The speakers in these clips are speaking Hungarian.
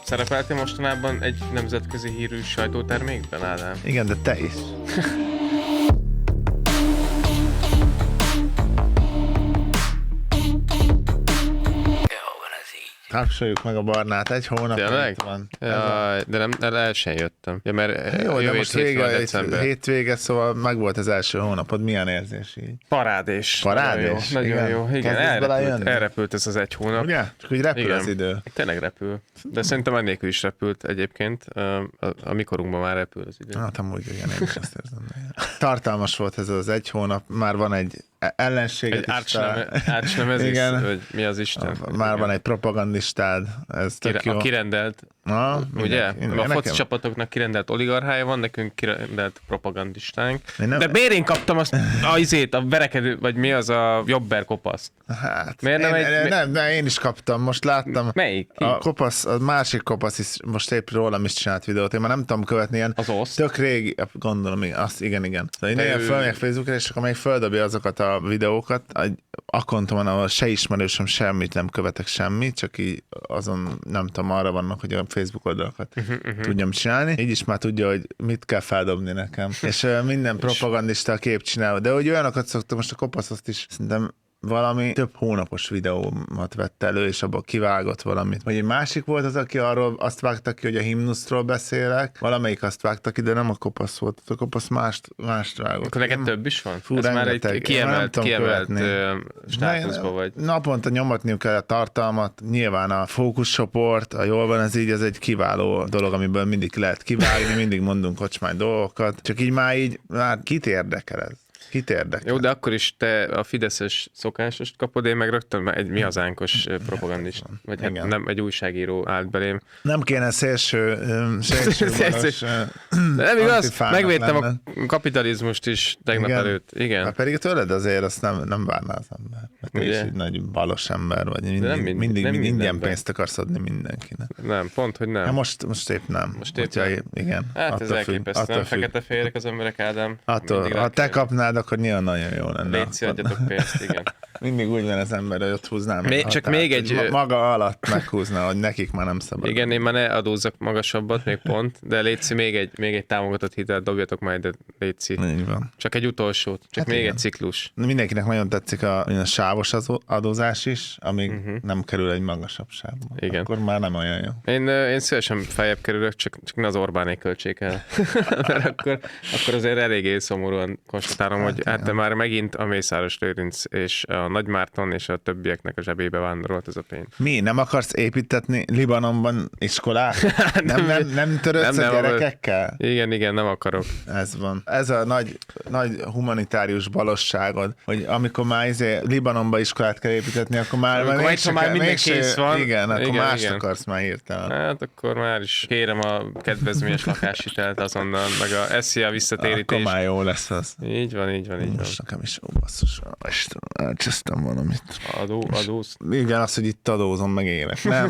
Szerepeltél mostanában egy nemzetközi hírű sajtótermékben, Ádám? Igen, de te is. Tapsoljuk meg a Barnát, egy hónap Tényleg? van. Ja, de nem, el sem jöttem. Ja, mert Jó, de jövő most hétfő a vége, december. hétvége, szóval meg volt az első hónapod, milyen érzés így? Parádés. Parádés? Nagyon Igen. jó. Igen, Kezdesz belejönni? elrepült ez az egy hónap. Ugye? Csak úgy repül Igen. az idő. Tényleg repül. De szerintem ennélkül is repült egyébként. A mikorunkban már repül az idő. Hát amúgy igen, én is azt érzem. Tartalmas volt ez az egy hónap, már van egy ellenséget Egy árcsnemezés, Igen. hogy mi az Isten. Már van egy propagandistád, ez tök jó. A kirendelt, ugye? A foci csapatoknak kirendelt oligarchája van, nekünk kirendelt propagandistánk. De miért én kaptam azt a verekedő, vagy mi az a jobber kopaszt? Hát, Miért nem, én is kaptam, most láttam. Melyik? Ki? A kopasz, a másik kopasz is, most épp rólam is csinált videót, én már nem tudom követni ilyen. Az oszt? Tök régi, gondolom, azt igen. Szóval én fölmegyek Facebookra, és akkor még földobja azokat a videókat, akkontomon, ahol se ismerősöm semmit, nem követek semmit, csak így azon, nem tudom, arra vannak, hogy a Facebook oldalakat tudjam csinálni. Így is már tudja, hogy mit kell feldobni nekem. És minden propagandista a kép csinál. De hogy olyanokat szoktam, most a kopaszt is szerintem valami több hónapos videómat vett elő, és abban kivágott valamit. Vagy egy másik volt az, aki arról azt vágta ki, hogy a himnuszról beszélek, valamelyik azt vágta ki, de nem a kopasz volt. A kopasz mást vágott. Akkor neked több is van? Fú, ez már egy kiemelt státuszba vagy. Naponta nyomatniuk kell a tartalmat. Nyilván a fókuszcsoport, a jól van ez így, ez egy kiváló dolog, amiből mindig lehet kivágni, mindig mondunk kocsmány dolgokat. Csak így már kit érdekel ez? Kit érdekel? Jó, de akkor is te a fideszes szokásost kapod, én meg rögtön egy mi hazánkos propagandist, vagy hát nem, egy újságíró állt belém. Nem kéne szélső balos, nem igaz, megvédtem a kapitalizmust is tegnap előtt. Igen. Hát pedig tőled azért azt nem várná az ember. Te is egy nagy balos ember vagy, mindig ingyen pénzt akarsz adni mindenkinek. Nem, pont, hogy nem. Ja, most épp nem. Most épp nem. Igen. Hát ez elképesztő, nem fekete-fehérek az emberek, Ádám. Ha te kapnád, akkor nyilván nagyon jó lenne. Léci, adjatok pénzt, igen. Mindig úgy van az ember, hogy ott húznám. Csak még egy... Maga alatt meghúzna, hogy nekik már nem szabad. Igen, én már ne adózzak magasabbat, még pont, de Léci, még egy támogatott hitelt dobjatok majd, Léci. Így van. Csak egy utolsót, csak még egy ciklus. Mindenkinek nagyon tetszik a sávos adózás is, amíg nem kerül egy magasabb sávba. Igen. Akkor már nem olyan jó. Én szívesen feljebb kerülök, csak ne az Orbánék költsék el. Mert akkor azért eléggé szomorúan konstatálom, hogy te már megint a Mészáros Lőrinc és a Nagy Márton és a többieknek a zsebébe vándorolt ez a pénz. Mi? Nem akarsz építetni Libanonban iskolát? Nem törődsz a gyerekekkel? Igen, nem akarok. Ez van. Ez a nagy humanitárius balosságod, hogy amikor már Libanonba iskolát kell építetni, akkor már minden kész van. Igen, akkor mást akarsz már hirtelen. Hát akkor már is kérem a kedvezményes lakáshitelt azonnal, meg a SZIA visszatérítést. Akkor már jó lesz az. Így van. Most nekem is basszus, elcsesztem valamit. Adóz? Igen, az, hogy itt adózom, meg élek. Nem.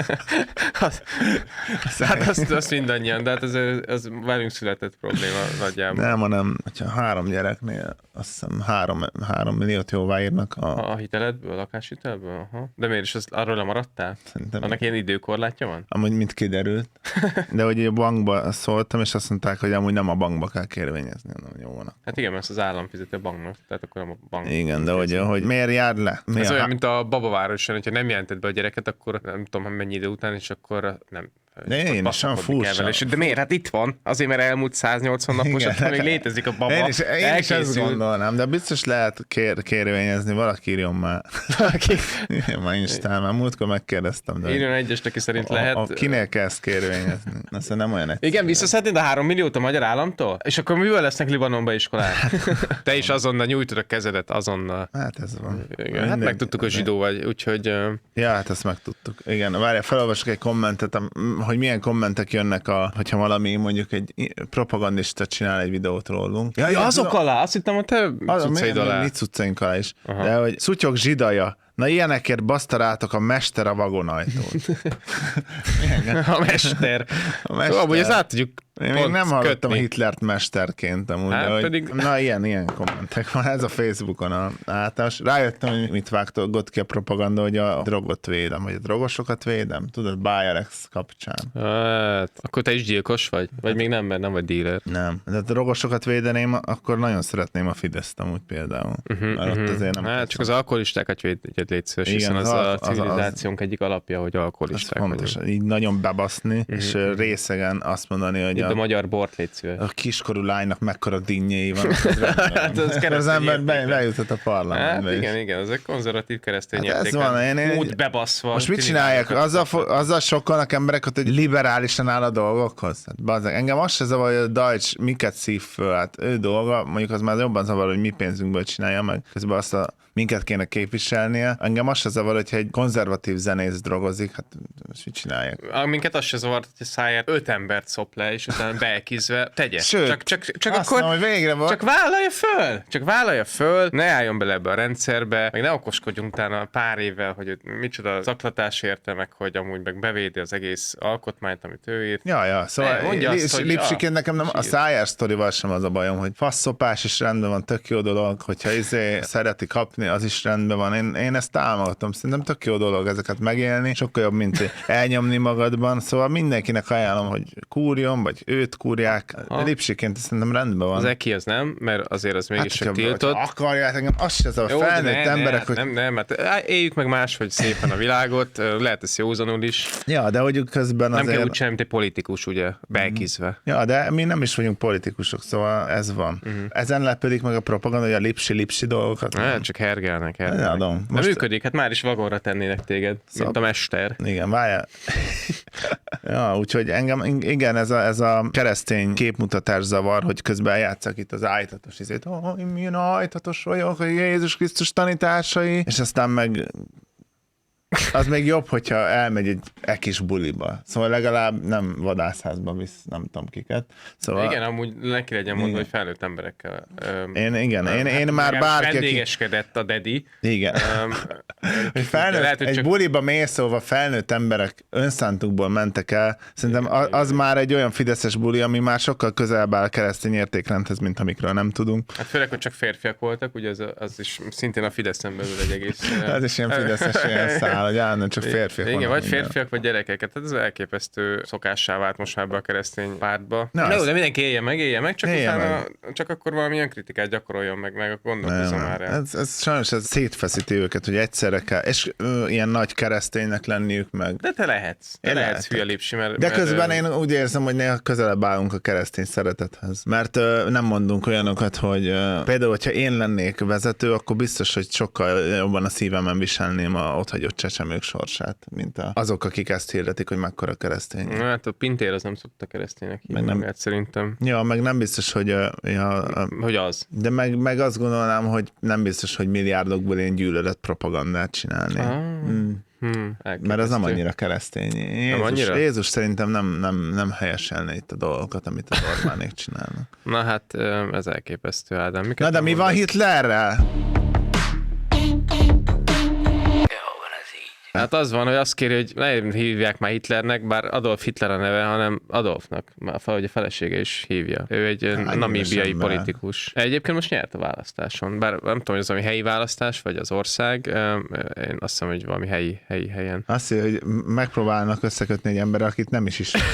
Hát azt mindannyian, de hát ez velünk született probléma nagyjából. Nem, hanem, hogyha 3 gyereknél azt hiszem 3 milliót jóvá írnak. A hiteledből, a lakáshitelből? Aha. De miért is arról lemaradtál? Szerintem. Annak ilyen időkorlátja van? Amúgy mint kiderült. De hogy a bankba szóltam, és azt mondták, hogy amúgy nem a bankba kell kérvényezni, hanem jó van. Hát igen, mert az állam fizeti a banknak, tehát akkor nem a bank. Igen, de hogy miért jár le? Ez olyan, mint a babavároson, hogyha nem jelented be a gyereket, akkor nem tudom, mennyi idő után, és akkor nem. De én is olyan furcsa. De miért? Hát itt van. Azért, mert elmúlt 180 napos, akkor még létezik a baba. Én is ezt gondolnám, de biztos lehet kérvényezni, valaki írjon már. Már Instán, már múltkor megkérdeztem. De írjon egyes, aki szerint lehet. Kinél kell ezt kérvényezni? Aztán nem olyan egyszerű. Igen, visszaszednéd a 3 milliót a magyar államtól? És akkor mivel lesznek Libanonba iskolák? Te is azonnal nyújtod a kezedet, azonnal. Hát ez van. Igen, hát megtudtuk, hogy zsidó vagy, úgyhogy... Ja, hát ezt megtudtuk. Igen, várjál, felolvasok egy kommentet, hogy milyen kommentek jönnek, hogyha valami mondjuk egy propagandista csinál egy videót rólunk. Ja, azok alá, azt hittem, hogy te cuccaid alá. Mi cuccaink alá is. Aha. De hogy szutyok zsidaja, Na ilyenekért basztarátok a mester a vagonajtót. A mester. A mester. Szóval, hogy ezt át tudjuk Én még nem hallottam a Hitlert mesterként amúgy, hát, hogy, pedig... Na ilyen kommentek van, ez a Facebookon a általános. Rájöttem, hogy mit vágott ki a propaganda, hogy a drogot védem, vagy a drogosokat védem, tudod, Bayerex kapcsán. Hát, akkor te is gyilkos vagy? Vagy még nem, mert nem vagy dealer? Nem, de a drogosokat védeném, akkor nagyon szeretném a Fideszt amúgy például. Ott azért nem hát csak az alkoholistákat védjed, légy szíves, hiszen az a civilizációnk egyik alapja, hogy alkoholisták fontos, így nagyon bebaszni, és részegen azt mondani, hogy a magyar bort, légy szíves. A kiskorú lánynak mekkora dinnyei van. Hát az ember bejutott a parlamentbe. Hát igen, ezek konzervatív keresztény hát értéken. Úgy bebaszva. Most mit csinálják? Azzal sokkolnak embereket, hogy liberálisan áll a dolgokhoz. Hát, engem azt se zavar, hogy a Deutsch miket szív föl. Hát ő dolga, mondjuk az már jobban zavar, hogy mi pénzünkből csinálja meg. Közben azt minket kéne képviselnie. Engem azt se zavar, hogyha egy konzervatív zenész drogozik, hát most mit csinálják? Minket azt se zavar, hogy a száját 5 embert szop le, és utána beekizve tegye. Sőt, csak akkor mondom, hogy végre volt. Csak vállalja föl, ne álljon bele ebbe a rendszerbe, meg ne okoskodjunk utána pár évvel, hogy micsoda zaklatás érte, meg hogy amúgy meg bevédi az egész alkotmányt, amit ő írt. Ja, szóval Lipsiként nekem nem, a szájás sztorival sem az a bajom, hogy faszopás is rendben van, tök jó dolog, hogyha szereti kapni, az is rendben van. Én ezt támogatom. Szerintem tök jó dolog ezeket megélni. Sokkal jobb, mint elnyomni magadban. Szóval mindenkinek ajánlom, hogy kúrjon, vagy őt kúrják. Lipsiként szerintem rendben van. Az eki az nem, mert azért az mégis csak tiltott. Akarják, engem az se a felnőtt emberek, hogy... Nem, mert éljük meg máshogy szépen a világot, lehet ez józanul is. Ja, de hogy közben nem azért... kell úgy sem, mint egy politikus, ugye, beekizve. Ja, de mi nem is vagyunk politikusok, szóval ez van. Ezen lepődik meg a propaganda, hogy a lipsi dolgokat. Csak hergelnek. De működik, hát már is vagonra tennének téged, mint a mester. Igen, várjál. Ja, úgyhogy engem, igen, ez a keresztény képmutatás zavar, hogy közben játsszak itt az ájtatos izét. Én milyen ájtatos vagyok, hogy Jézus Krisztus tanításai, és aztán meg az még jobb, hogyha elmegy egy ekis buliba. Szóval legalább nem vadászházba visz, nem tudom kiket. Szóval... Igen, amúgy neki legyen mondva, hogy felnőtt emberekkel. Én már bárki... Vendégeskedett a dedi. Igen. Lehet, hogy egy buliba mészolva felnőtt emberek önszántukból mentek el. Szerintem az már egy olyan fideszes buli, ami már sokkal közelebb áll a keresztény értékrendhez, mint amikről nem tudunk. Hát főleg, hogy csak férfiak voltak, ugye az is szintén a Fideszen belül egy egész... Ez is ilyen fideszes ilyen szál, hogy állna csak férfiak. Igen, vagy férfiak, vagy gyerekeket. Tehát ez elképesztő szokássá vált most már be a keresztény pártba. De mindenki élje meg, csak utána csak akkor valamilyen kritikát gyakoroljon meg gondolkozzon már el. Ez sajnos ez szétfeszíti őket, hogy egyszerre kell, és ilyen nagy kereszténynek lenniük meg. De te lehetsz hülye Lipsi, De közben én úgy érzem, hogy néha közelebb állunk a keresztény szeretethez. Mert nem mondunk olyanokat, hogy például, hogyha én lennék vezető, akkor biztos, hogy sokkal jobban a szívemen viselném a otthagyott csecsemők sorsát, mint azok, akik ezt hirdetik, hogy mekkora keresztény. Hát a Pintér az nem szokta kereszténynek hívni magát, szerintem. Ja, meg nem biztos, hogy... hogy az. De meg azt gondolnám, hogy nem biztos, hogy milliárdokból én gyűlölet propagandát csinálni. Mert az nem annyira keresztény. Jézus szerintem nem helyeselne itt a dolgokat, amit az Orbánék csinálnak. Na hát ez elképesztő, Ádám. Na de mi van Hitlerrel? Hát az van, hogy azt kéri, hogy ne hívják már Hitlernek, bár Adolf Hitler a neve, hanem Adolfnak. Hogy a felesége is hívja. Ő egy namíbiai politikus. Egyébként most nyert a választáson. Bár nem tudom, hogy az valami helyi választás, vagy az ország. Én azt hiszem, hogy valami helyen. Azt hiszem, hogy megpróbálnak összekötni egy ember, akit nem is ismer.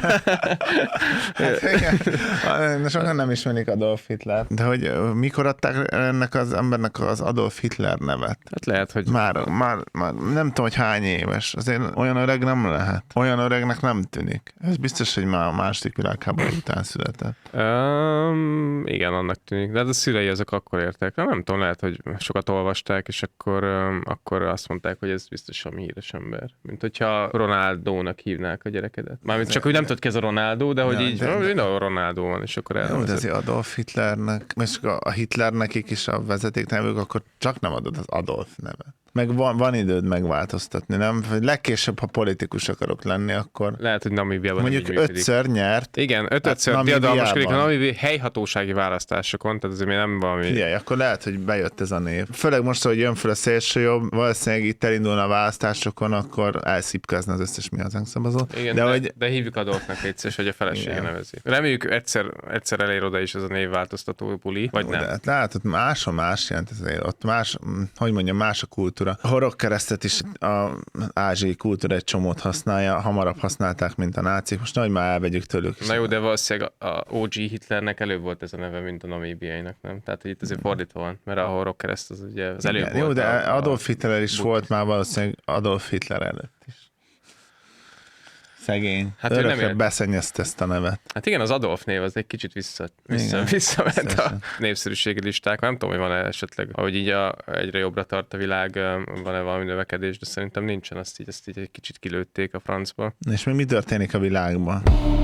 Hát, sokan nem ismerik Adolf Hitler. De hogy mikor adták ennek az embernek az Adolf Hitler nevet? Hát lehet, hogy... Már nem tudom, hogy hány éves. Azért olyan öreg nem lehet. Olyan öregnek nem tűnik. Ez biztos, hogy már a második világháború után született. Igen, annak tűnik. De hát a szülei azok akkor értek. Nem tudom, lehet, hogy sokat olvasták, és akkor azt mondták, hogy ez biztos a híres ember. Mint hogyha Ronaldónak hívnák a gyerekedet. Mármint csak, hogy nem tudod ki ez a Ronaldo, de hogy így Ronaldo van, és akkor elnevezett. De azért Adolf Hitlernek, és a Hitler nekik is a vezetéknevük, akkor csak nem adod az Adolf nevet. Meg van időd megváltoztatni, nem? Legkésőbb, ha politikus akarok lenni, akkor Lehet, hogy Namíbiában mondjuk nem így működik. 5-ször nyert. Igen, Hát 5-ször diadalmaskodik a namíbi helyhatósági választásokon, tehát ez még nem valami... Figyelj, akkor lehet, hogy bejött ez a név. Főleg most, hogy jön fel a szélsőjobb, valószínűleg itt elindulna a választásokon, akkor elszipkázna az összes mi hazánk szavazót. Igen, de hívjuk Adolfnak létszés, hogy a felesége nevezi. Reméljük egyszer elér oda is ez a névváltoztató buli, vagy nem. De hát látod, más jelent ez, ott más, hogy mondjam, más a kultúra. A horogkeresztet is az ázsiai kultúra egy csomót használja, hamarabb használták, mint a nácik. Most nagy már elvegyük tőlük. Na jó, de valószínűleg a OG Hitlernek előbb volt ez a neve, mint a namíbiainak, nem? Tehát hogy itt azért fordítva van, mert a horogkereszt az ugye az előbb volt. Jó, de Adolf Hitler is volt már valószínűleg Adolf Hitler előtt is. Szegény. Hát örökre beszennyezte ezt a nevet. Hát igen, az Adolf név az egy kicsit visszament a népszerűségi listákon. Nem tudom, hogy van-e esetleg, ahogy így egyre jobbra tart a világ, van-e valami növekedés, de szerintem nincsen, ezt így egy kicsit kilőtték a francba. És mi történik a világban?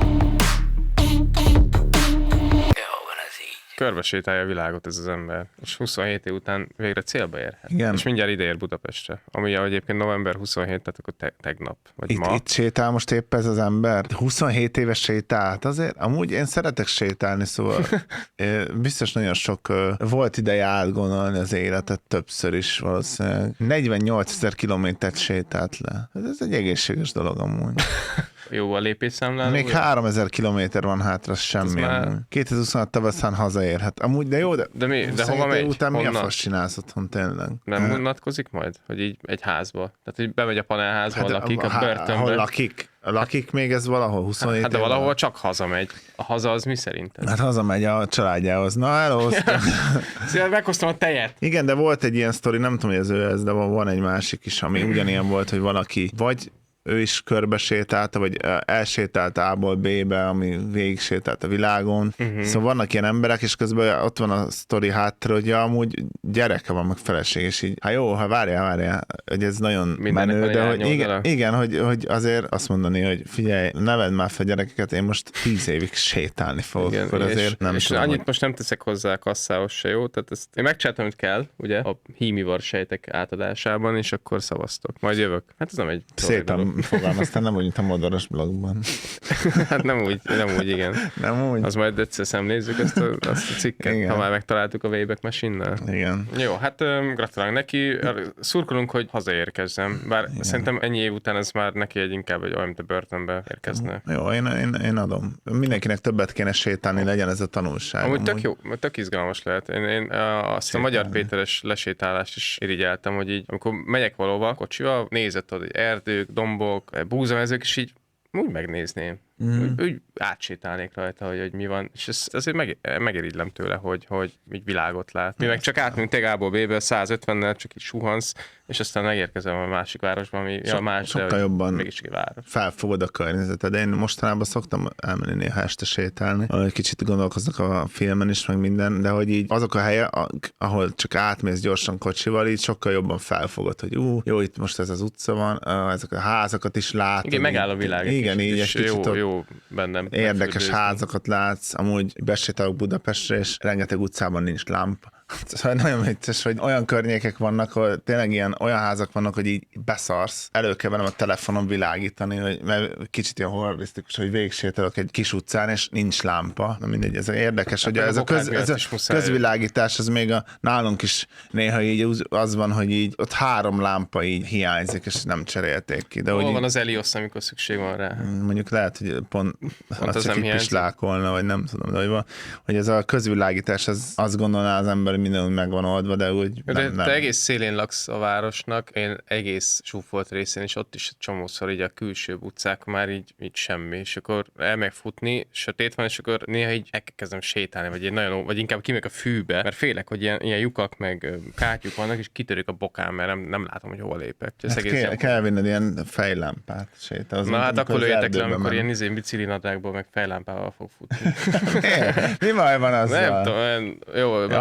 Körbe sétálja a világot ez az ember, és 27 év után végre célba érhet. Igen. És mindjárt ide ér Budapestre, ami egyébként november 27, tehát akkor tegnap, vagy ma. Itt sétál most épp ez az ember? 27 éves sétált azért? Amúgy én szeretek sétálni, szóval biztos nagyon sok volt ideje átgondolni az életet többször is valószínűleg. 48 000 kilométert sétált le. Ez egy egészséges dolog amúgy. Jó a lépésszámláló. Még 3000 kilométer van hátra, semmi. Már... 2026 tavaszán hazaérhet. Amúgy, de jó, de hova megy? Után mi a fasz csinálsz otthon tényleg? Nem unatkozik majd? Hogy így egy házba? Tehát, hogy bemegy a panelházba, hát lakik a börtönbe. Ahol lakik még ez valahol 27 Hát de valahol csak hazamegy. A haza az mi szerinted? Hát hazamegy a családjához. Na, hello! Szóval meghoztam a tejet. Igen, de volt egy ilyen sztori, nem tudom, hogy ez de van egy másik is, ami ugyanilyen volt, hogy valaki vagy ő is körbe sétálta, vagy elsétált A-ból B-be, ami végig sétált a világon. Szóval vannak ilyen emberek, és közben ott van a sztori háttér, hogy amúgy gyereke van, meg feleség, és így, várjál, hogy ez nagyon menő, de hogy igen, hogy azért azt mondani, hogy figyelj, nevedd már fel gyerekeket, én most 10 évig sétálni fogok, igen, akkor azért nem és tudom. Annyit hogy... most nem teszek hozzá a kasszához se, jó? Tehát ezt én megcsináltam, hogy kell, ugye, a hímivar sejtek átadásában, és akkor szavaztok. Majd jövök. Hát ez nem egy fogalmaztál, nem úgy, mint a Modoros blogban. Hát nem úgy, igen. Nem úgy. Az majd egyszer szemlézzük azt a cikket, igen. Ha már megtaláltuk a Wayback Machine-nel. Igen. Jó, hát gratulálunk neki. Szurkolunk, hogy hazaérkezzem. Bár igen. Szerintem ennyi év után ez már neki inkább egy olyan, mint a börtönbe érkezne. Jó, én adom. Mindenkinek többet kéne sétálni, legyen ez a tanulság. Amúgy tök jó, tök izgalmas lehet. Én azt a Magyar Péteres lesétálást is irigyeltem, hogy így, amikor megyek valóba kocsival, nézett ott, hogy erdők, dombok, búzamezők, és így úgy megnézném. Úgy átsétálnék rajta, hogy mi van, és ez azért megirigylem tőle, hogy így világot lát. Mi meg csak átműntek A-ból B-ből 150-nel, csak így suhansz, és aztán megérkezem a másik városba, ami más, sokkal jobban mégis egy város. Felfogod a környezeted. Én mostanában szoktam elmenni néha este sétálni, ahol kicsit gondolkoznak a filmen is, meg minden, de hogy így azok a helyek, ahol csak átmész gyorsan kocsival, így sokkal jobban felfogod, hogy jó, itt most ez az utca van, ezek a házakat is látod. Igen, megáll a világ. Igen, így egy kicsit jó bennem. Érdekes házakat látsz, amúgy besétálok Budapestre, és rengeteg utcában nincs lámpa. Szóval nagyon vicces, hogy olyan környékek vannak, hogy tényleg olyan házak vannak, hogy így beszarsz. Elő kell velem a telefonon világítani, hogy, mert kicsit ilyen horrorisztikus, hogy végig sétálok egy kis utcán, és nincs lámpa. Na mindegy, ez érdekes, hogy ez a közvilágítás, az még nálunk is néha így az van, hogy így ott 3 lámpa így hiányzik, és nem cserélték ki. De hol hogy van az Elios, amikor szükség van rá? Mondjuk lehet, hogy pont az csak itt is lákolna, vagy nem tudom, de hogy van, hogy ez a közvilágítás, azt gondolná az ember, minden úgy megvan oldva, de úgy nem. Te egész szélén laksz a városnak, én egész zsúfolt részén, és ott is csomószor így a külső utcák már így semmi, és akkor elmegy futni, sötét van, és akkor néha így elkezdem sétálni, vagy inkább kimegyek a fűbe, mert félek, hogy ilyen lyukak meg kátyuk vannak, és kitörik a bokám, mert nem látom, hogy hova lépek. Hát kell vinned ilyen fejlámpát sétálni. Na hát akkor lőjetek le, amikor ilyen bicilinadrágból meg fejlámpával fog futni. Mi baj van azzal? Nem tudom, jó, most nem akarok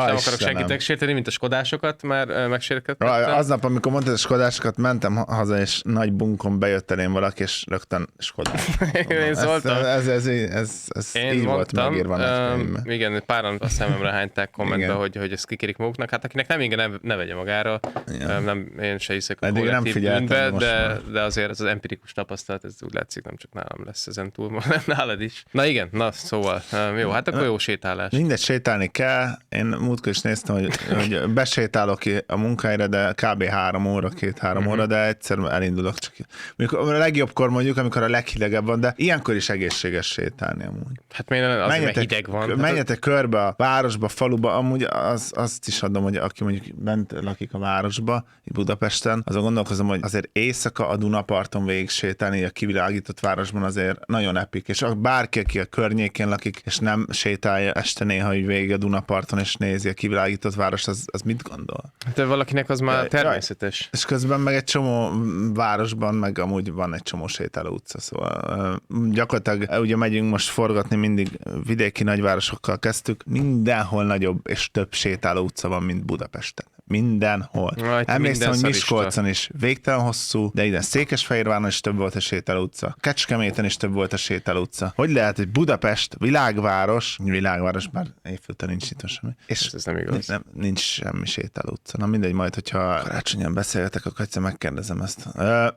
segítek sérteni, mint a skodásokat, már megsérkedtem. Aznap, amikor mondtad a skodásokat, mentem haza, és nagy bunkon bejött elém valaki, és rögtön Skodás. Én szóltam. Ez Én így volt mondtam, megírva nagykönyvben. igen, páran a szememre hányták kommentbe, hogy ezt kikérik maguknak. Hát akinek nem, igen, ne vegye magára. Nem, én se hiszek a kollektív bűnbe, de azért ez az empirikus tapasztalat, ez úgy látszik, nem csak nálam lesz ezen túl, nálad is. Na igen, szóval jó, hát akkor jó sétálás. Mindegy, sétálni kell. Én múltkor is néztem, hogy besétálok ki a munkahelyre, de kb. 2-3 óra, de egyszer elindulok. Csak a legjobbkor mondjuk, amikor a leghidegebb van, de ilyenkor is egészséges sétálni amúgy. Hát azért, mert hideg van. Menjetek körbe a városba, faluba, amúgy azt is adom, hogy aki mondjuk bent lakik a városba, Budapesten, azon gondolkozom, hogy azért éjszaka a Dunaparton végig sétálni a kivilágított városban azért nagyon epik, és bárki, aki a környékén lakik, és nem sétálja este néha, hogy végig a Dunaparton, és nézi a kivilágított várost, az mit gondol? De valakinek az már természetes. És közben meg egy csomó városban, meg amúgy van egy csomó sétáló utca, szóval gyakorlatilag ugye megyünk most forgatni, mindig vidéki nagyvárosokkal kezdtük, mindenhol nagyobb és több sétáló utca van, mint Budapesten. Mindenhol. Emlékszem, hogy Miskolcon is végtelen hosszú, de ide Székesfehérváron is több volt a sétáló utca. Kecskeméten is több volt a sétáló utca. Hogy lehet, hogy Budapest világváros, bár évfőtől nincs itt semmi. És ez nem igaz. Nincs semmi sétáló utca. Na mindegy, majd, hogyha karácsonyan beszélgetek, akkor egyszer megkérdezem ezt.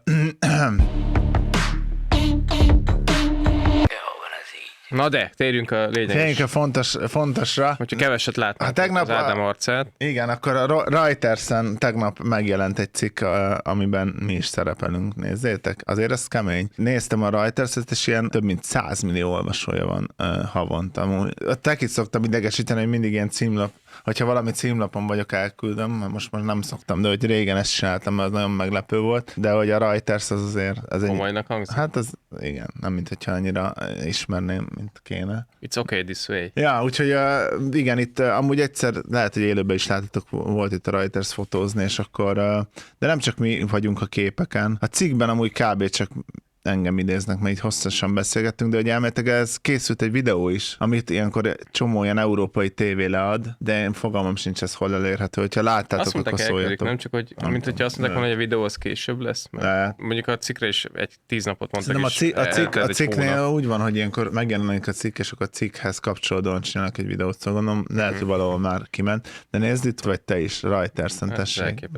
Na de, térjünk a lényeges. Térjünk a fontosra. Hogyha keveset látnak az Ádám arcát. Igen, akkor a Reuters-en tegnap megjelent egy cikk, amiben mi is szerepelünk. Nézzétek, azért ez kemény. Néztem a Reuters-et, és ilyen több mint 100 millió olvasója van havonta. Tekit szoktam idegesíteni, hogy mindig ilyen címlap. Hogyha valami címlapon vagyok, elküldöm, mert most már nem szoktam, de hogy régen ezt csináltam, mert az nagyon meglepő volt, de hogy a Reuters az azért... Komolynak hangzik? Hát az igen, nem mint hogyha annyira ismerném, mint kéne. It's okay this way. Ja, úgyhogy igen, itt amúgy egyszer lehet, hogy élőben is láttatok, volt itt a Reuters fotózni, és akkor, de nem csak mi vagyunk a képeken. A cikkben amúgy kb. Csak engem idéznek, mert így hosszasan beszélgettünk, de hogy elméletek, ez készült egy videó is, amit ilyenkor csomó ilyen európai tévé lead, de én fogalmam sincs, ez hol elérhető, hogyha láttátok, akkor szóljatok. Nem csak, hogy mint hogyha azt mondták volna, hogy a videó az később lesz, mert mondjuk a cikkre is 10 napot mondtak. A cikknél úgy van, hogy ilyenkor megjelenik a cikk, és akkor a cikkhez kapcsolódóan csinálnak egy videót, szóval gondolom, lehet, hogy valahol már kiment, de nézd itt, vagy te is, Reuters-en, tessék.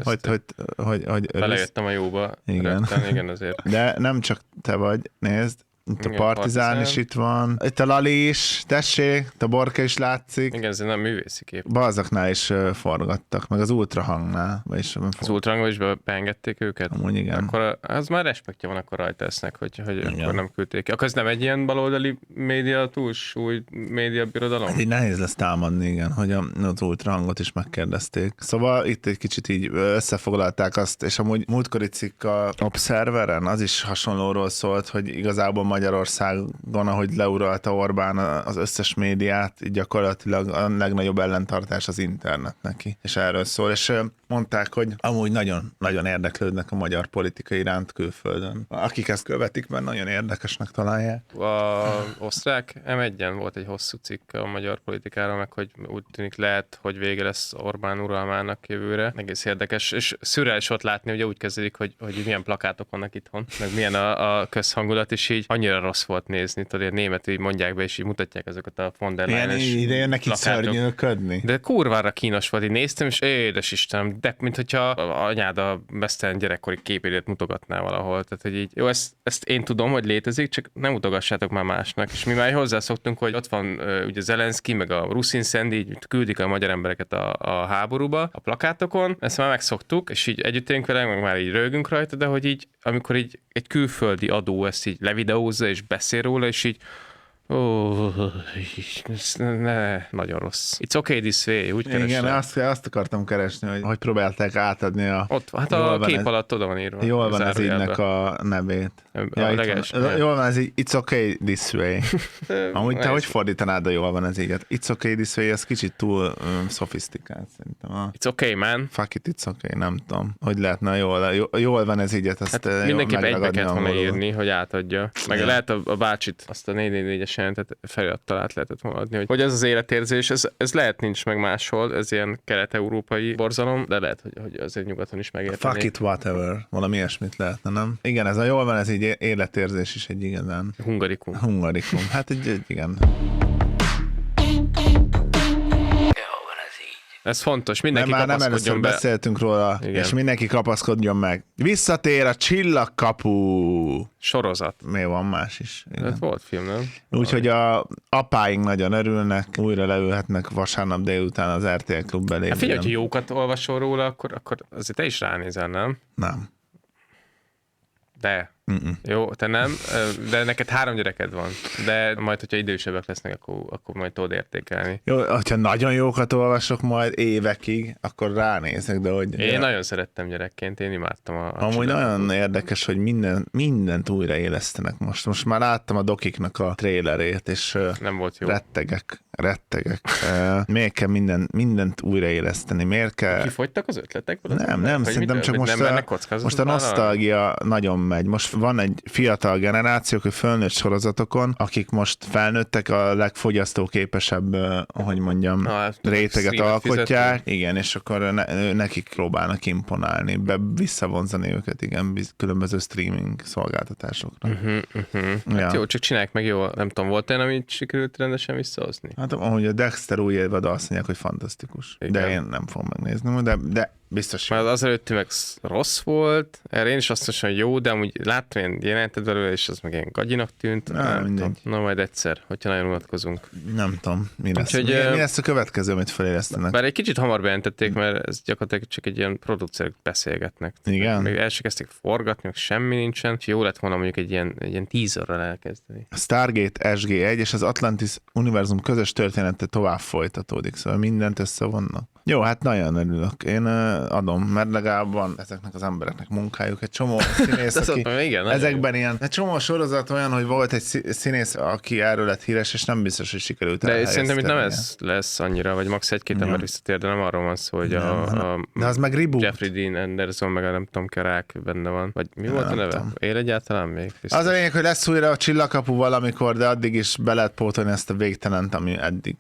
Hogy belejöttem a jóba. Igen. Igen, azért. De nem csak te vagy, nézd, itt a Partizán is itt van, itt a Lali is, tessék, a Borka is látszik. Igen, ez nem művészi kép. Balzaknál is forgattak, meg az Ultrahangnál. Az Ultrahangban is beengedték őket? Amúgy igen. Akkor az már respektje van akkor Reutersnek, hogy akkor nem küldték ki. Akkor ez nem egy ilyen baloldali média, túlsúly média birodalom? Hát így nehéz lesz támadni, igen, hogy az Ultrahangot is megkérdezték. Szóval itt egy kicsit így összefoglalták azt, és amúgy múltkori cikk a Observeren, az is hasonlóról szólt, hogy igazából Magyarországon, ahogy leuralta Orbán az összes médiát, így gyakorlatilag a legnagyobb ellentartás az internet neki. És erről szól, és mondták, hogy amúgy nagyon, nagyon érdeklődnek a magyar politika iránt külföldön. Akik ezt követik, mert nagyon érdekesnek találják. Az osztrák M1-en volt egy hosszú cikk a magyar politikára, meg hogy úgy tűnik lehet, hogy vége lesz Orbán uralmának jövőre. Egész érdekes, és szürreális ott látni, ugye úgy kezdődik, hogy milyen plakátok vannak itthon, meg milyen a közhangulat, és így annyira rossz volt nézni, tudod, németül így mondják be, és így mutatják azokat a von der Leyen-es ide jönnek itt szörnyűködni. De kurvára kínos volt, így néztem, és édes Istenem, de mint hogyha anyád a mesztelen gyerekkori képét mutogatná valahol. Tehát, hogy így, jó, ezt én tudom, hogy létezik, csak nem mutogassátok már másnak. És mi már hozzászoktunk, hogy ott van ugye Zelenszky, meg a Ruszin Szendi, így küldik a magyar embereket a háborúba, a plakátokon, ezt már megszoktuk, és így együtt élünk vele, meg már így rögünk rajta, de hogy így, amikor így egy külföldi adó ezt így levideózza, és beszél róla, és így nagyon rossz. It's okay this way, úgy keresem. Igen, azt akartam keresni, hogy próbálták átadni a... Ott, hát a kép alatt oda van írva. Jól van ez ígynek a nevét. Jól van ez így, it's okay this way. Amúgy te hogy fordítanád a jól van ez így? It's okay this way, ez kicsit túl szofisztikált szerintem. It's okay, man. Fuck it, it's okay, nem tudom. Hogy lehetne jól van ez így, azt hát mindenképp egybe kellett volna írni, hogy átadja. Meg lehet a bácsit, azt a 444-es csinálni, tehát felirattal át lehetett volna adni, hogy ez az életérzés, ez lehet nincs meg máshol, ez ilyen kelet-európai borzalom, de lehet, hogy azért nyugaton is megértenék. Fuck it, whatever. Valami ilyesmit lehetne, nem? Igen, ez a jól van, ez így életérzés is egy igazán. Hungarikum. Hát egy igen. Ez fontos, mindenki már nem kapaszkodjon először be. beszéltünk róla, igen. És mindenki kapaszkodjon meg. Visszatér a Csillagkapu. Sorozat. Mi van más is? Hát volt film, nem? Úgyhogy a apáink nagyon örülnek, újra leülhetnek vasárnap délután az RTL Klub belé. Hát figyelj, hogy jókat olvasol róla, akkor azért te is ránézel, nem? Nem. De. Jó, te nem, de neked 3 gyereked van. De majd, hogyha idősebbek lesznek, akkor majd tudod értékelni. Jó, hogyha nagyon jókat olvasok majd évekig, akkor ránézek, de hogy... Én nagyon szerettem gyerekként, én imádtam a amúgy nagyon érdekes, hogy mindent újraélesztenek most. Most már láttam a dokiknak a trailerét, és nem volt jó. Rettegek. Miért kell mindent újraéleszteni? Miért kell... Kifogytak az ötletek? Nem, szerintem csak most a nosztalgia nagyon megy. Most van egy fiatal generáció, aki felnőtt sorozatokon, akik most felnőttek, a legfogyasztóképesebb, hogy mondjam, réteget alkotják. Fizetni. Igen, és akkor nekik próbálnak imponálni, visszavonzani őket, igen, különböző streaming szolgáltatásokra. Ja. Hát jó, csak csinálják meg jó. Nem tudom, volt olyan, amit sikerült rendesen visszahozni? Hát ahogy a Dexter új évad azt mondják, hogy fantasztikus. Igen. De én nem fogom megnézni, de biztos. Mert az előtti meg rossz volt, erre én is azt mondom, hogy jó, de amúgy láttam ilyen jelentet belőle, és az meg ilyen gagyinak tűnt. Nem na majd egyszer, hogyha nagyon unatkozunk. Nem tudom, mi lesz a következő, amit felélesztenek. Bár egy kicsit hamar bejelentették, mert ez gyakorlatilag csak egy ilyen producerek beszélgetnek. Igen. Még el se kezdték forgatni, meg semmi nincsen, és jó lett volna mondjuk egy ilyen teaserrel elkezdeni. A Stargate SG-1 és az Atlantis univerzum közös története tovább folytatódik, szóval mindent összevonnak. Jó, hát nagyon örülök. Én adom, mert legalább van ezeknek az embereknek munkájuk. Egy csomó színész, aki ezekben ilyen... Egy csomó sorozat olyan, hogy volt egy színész, aki erről lett híres, és nem biztos, hogy sikerült elhelyezteni. De szerintem itt nem ez lesz annyira, vagy max. 1-2 ember visszatér, de nem arról van szó, hogy de az meg reboot. Jeffrey Dean Anderson, meg a nem tudom, Karák benne van. Vagy mi volt a neve? Él egyáltalán még? Biztos. Az a lényeg, hogy lesz újra a Csillagkapu valamikor, de addig is be lehet pótolni ezt a végtelent, ami eddig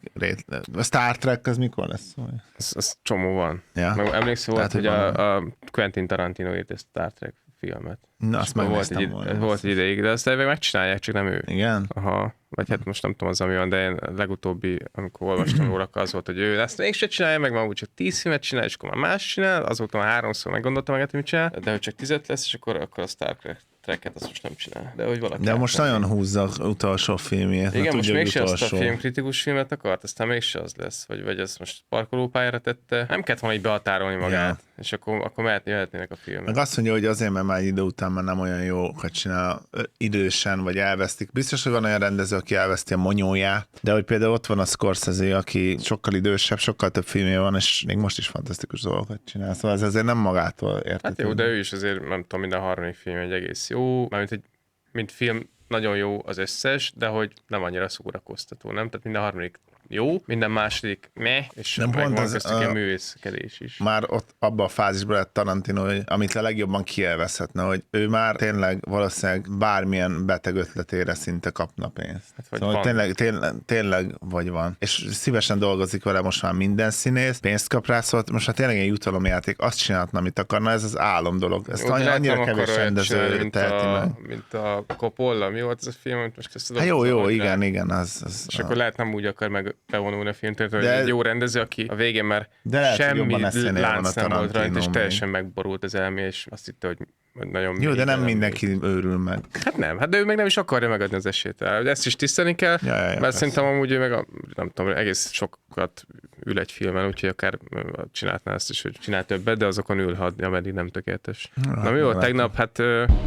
a Star Trek, az mikor lesz? Az csomó van. Ja. Meg emlékszel volt, hogy a Quentin Tarantino írt ezt Star Trek filmet. Na, azt volt egy ideig, de azt megcsinálják, csak nem ő. Igen? Aha. Vagy hát most nem tudom az, ami van, de én legutóbbi, amikor olvastam róla, az volt, hogy ő ezt mégse csinálja, meg már úgy csak 10 filmet csinál, és akkor már más csinál, azóta már 3-szor meggondoltam meg, hogy mit csinál, de hogy csak 10 lesz, és akkor a Star Trek-et azt most nem csinál. De hogy valaki. De most nagyon húzza az utolsó filmjét. Igen, most mégse azt a filmkritikus filmet akart, aztán mégse az lesz, vagy ezt most parkolópályára tette. Nem kellett volna így behatárolni magát, és akkor jöhetnének a filmek. Meg azt mondja, hogy azért, mert már idő után már nem olyan jókat csinál idősen, vagy elvesztik. Biztos, hogy van olyan rendező, aki elveszti a monyóját, de hogy például ott van a Scorsese, aki sokkal idősebb, sokkal több filmje van, és még most is fantasztikus dolgokat csinál. Szóval ez azért nem magától értető. Hát jó, de ő is azért, nem tudom, minden harmadik film egy egész jó, mármint hogy mint film nagyon jó az összes, de hogy nem annyira szórakoztató, nem? Tehát minden harmadik jó, minden második és nem meg van köztük ilyen művészkedés is. Már ott abban a fázisban lett Tarantino, hogy amit a legjobban kielvezhetne, hogy ő már tényleg valószínűleg bármilyen beteg ötletére szinte kapna pénzt. Hát, szóval tényleg vagy van. És szívesen dolgozik vele most már minden színész, pénzt kap rá, szóval most már tényleg egy jutalomjáték, azt csinálhatna, amit akarna, ez az álomdolog. Ezt annyira kevés rendező teheti meg. Mint a Coppola, mi volt ez a film, amit most ezt jó, igen, az. És akkor lehet nem úgy akar meg bevonulni a filmtől, hogy egy jó rendező, aki a végén már semmi lánc nem volt rajta, és teljesen megborult az elmé, és azt hitte, hogy nagyon... Jó, de nem mindenki őrül meg. Hát nem, de ő meg nem is akarja megadni az esélyt. Ezt is tisztelni kell, mert szerintem amúgy ő meg nem tudom, egész sokat ül egy filmen, úgyhogy akár csinálhatná ezt is, hogy csinál többet, de azokon ül, ameddig nem tökéletes. Na mi volt tegnap? Hát...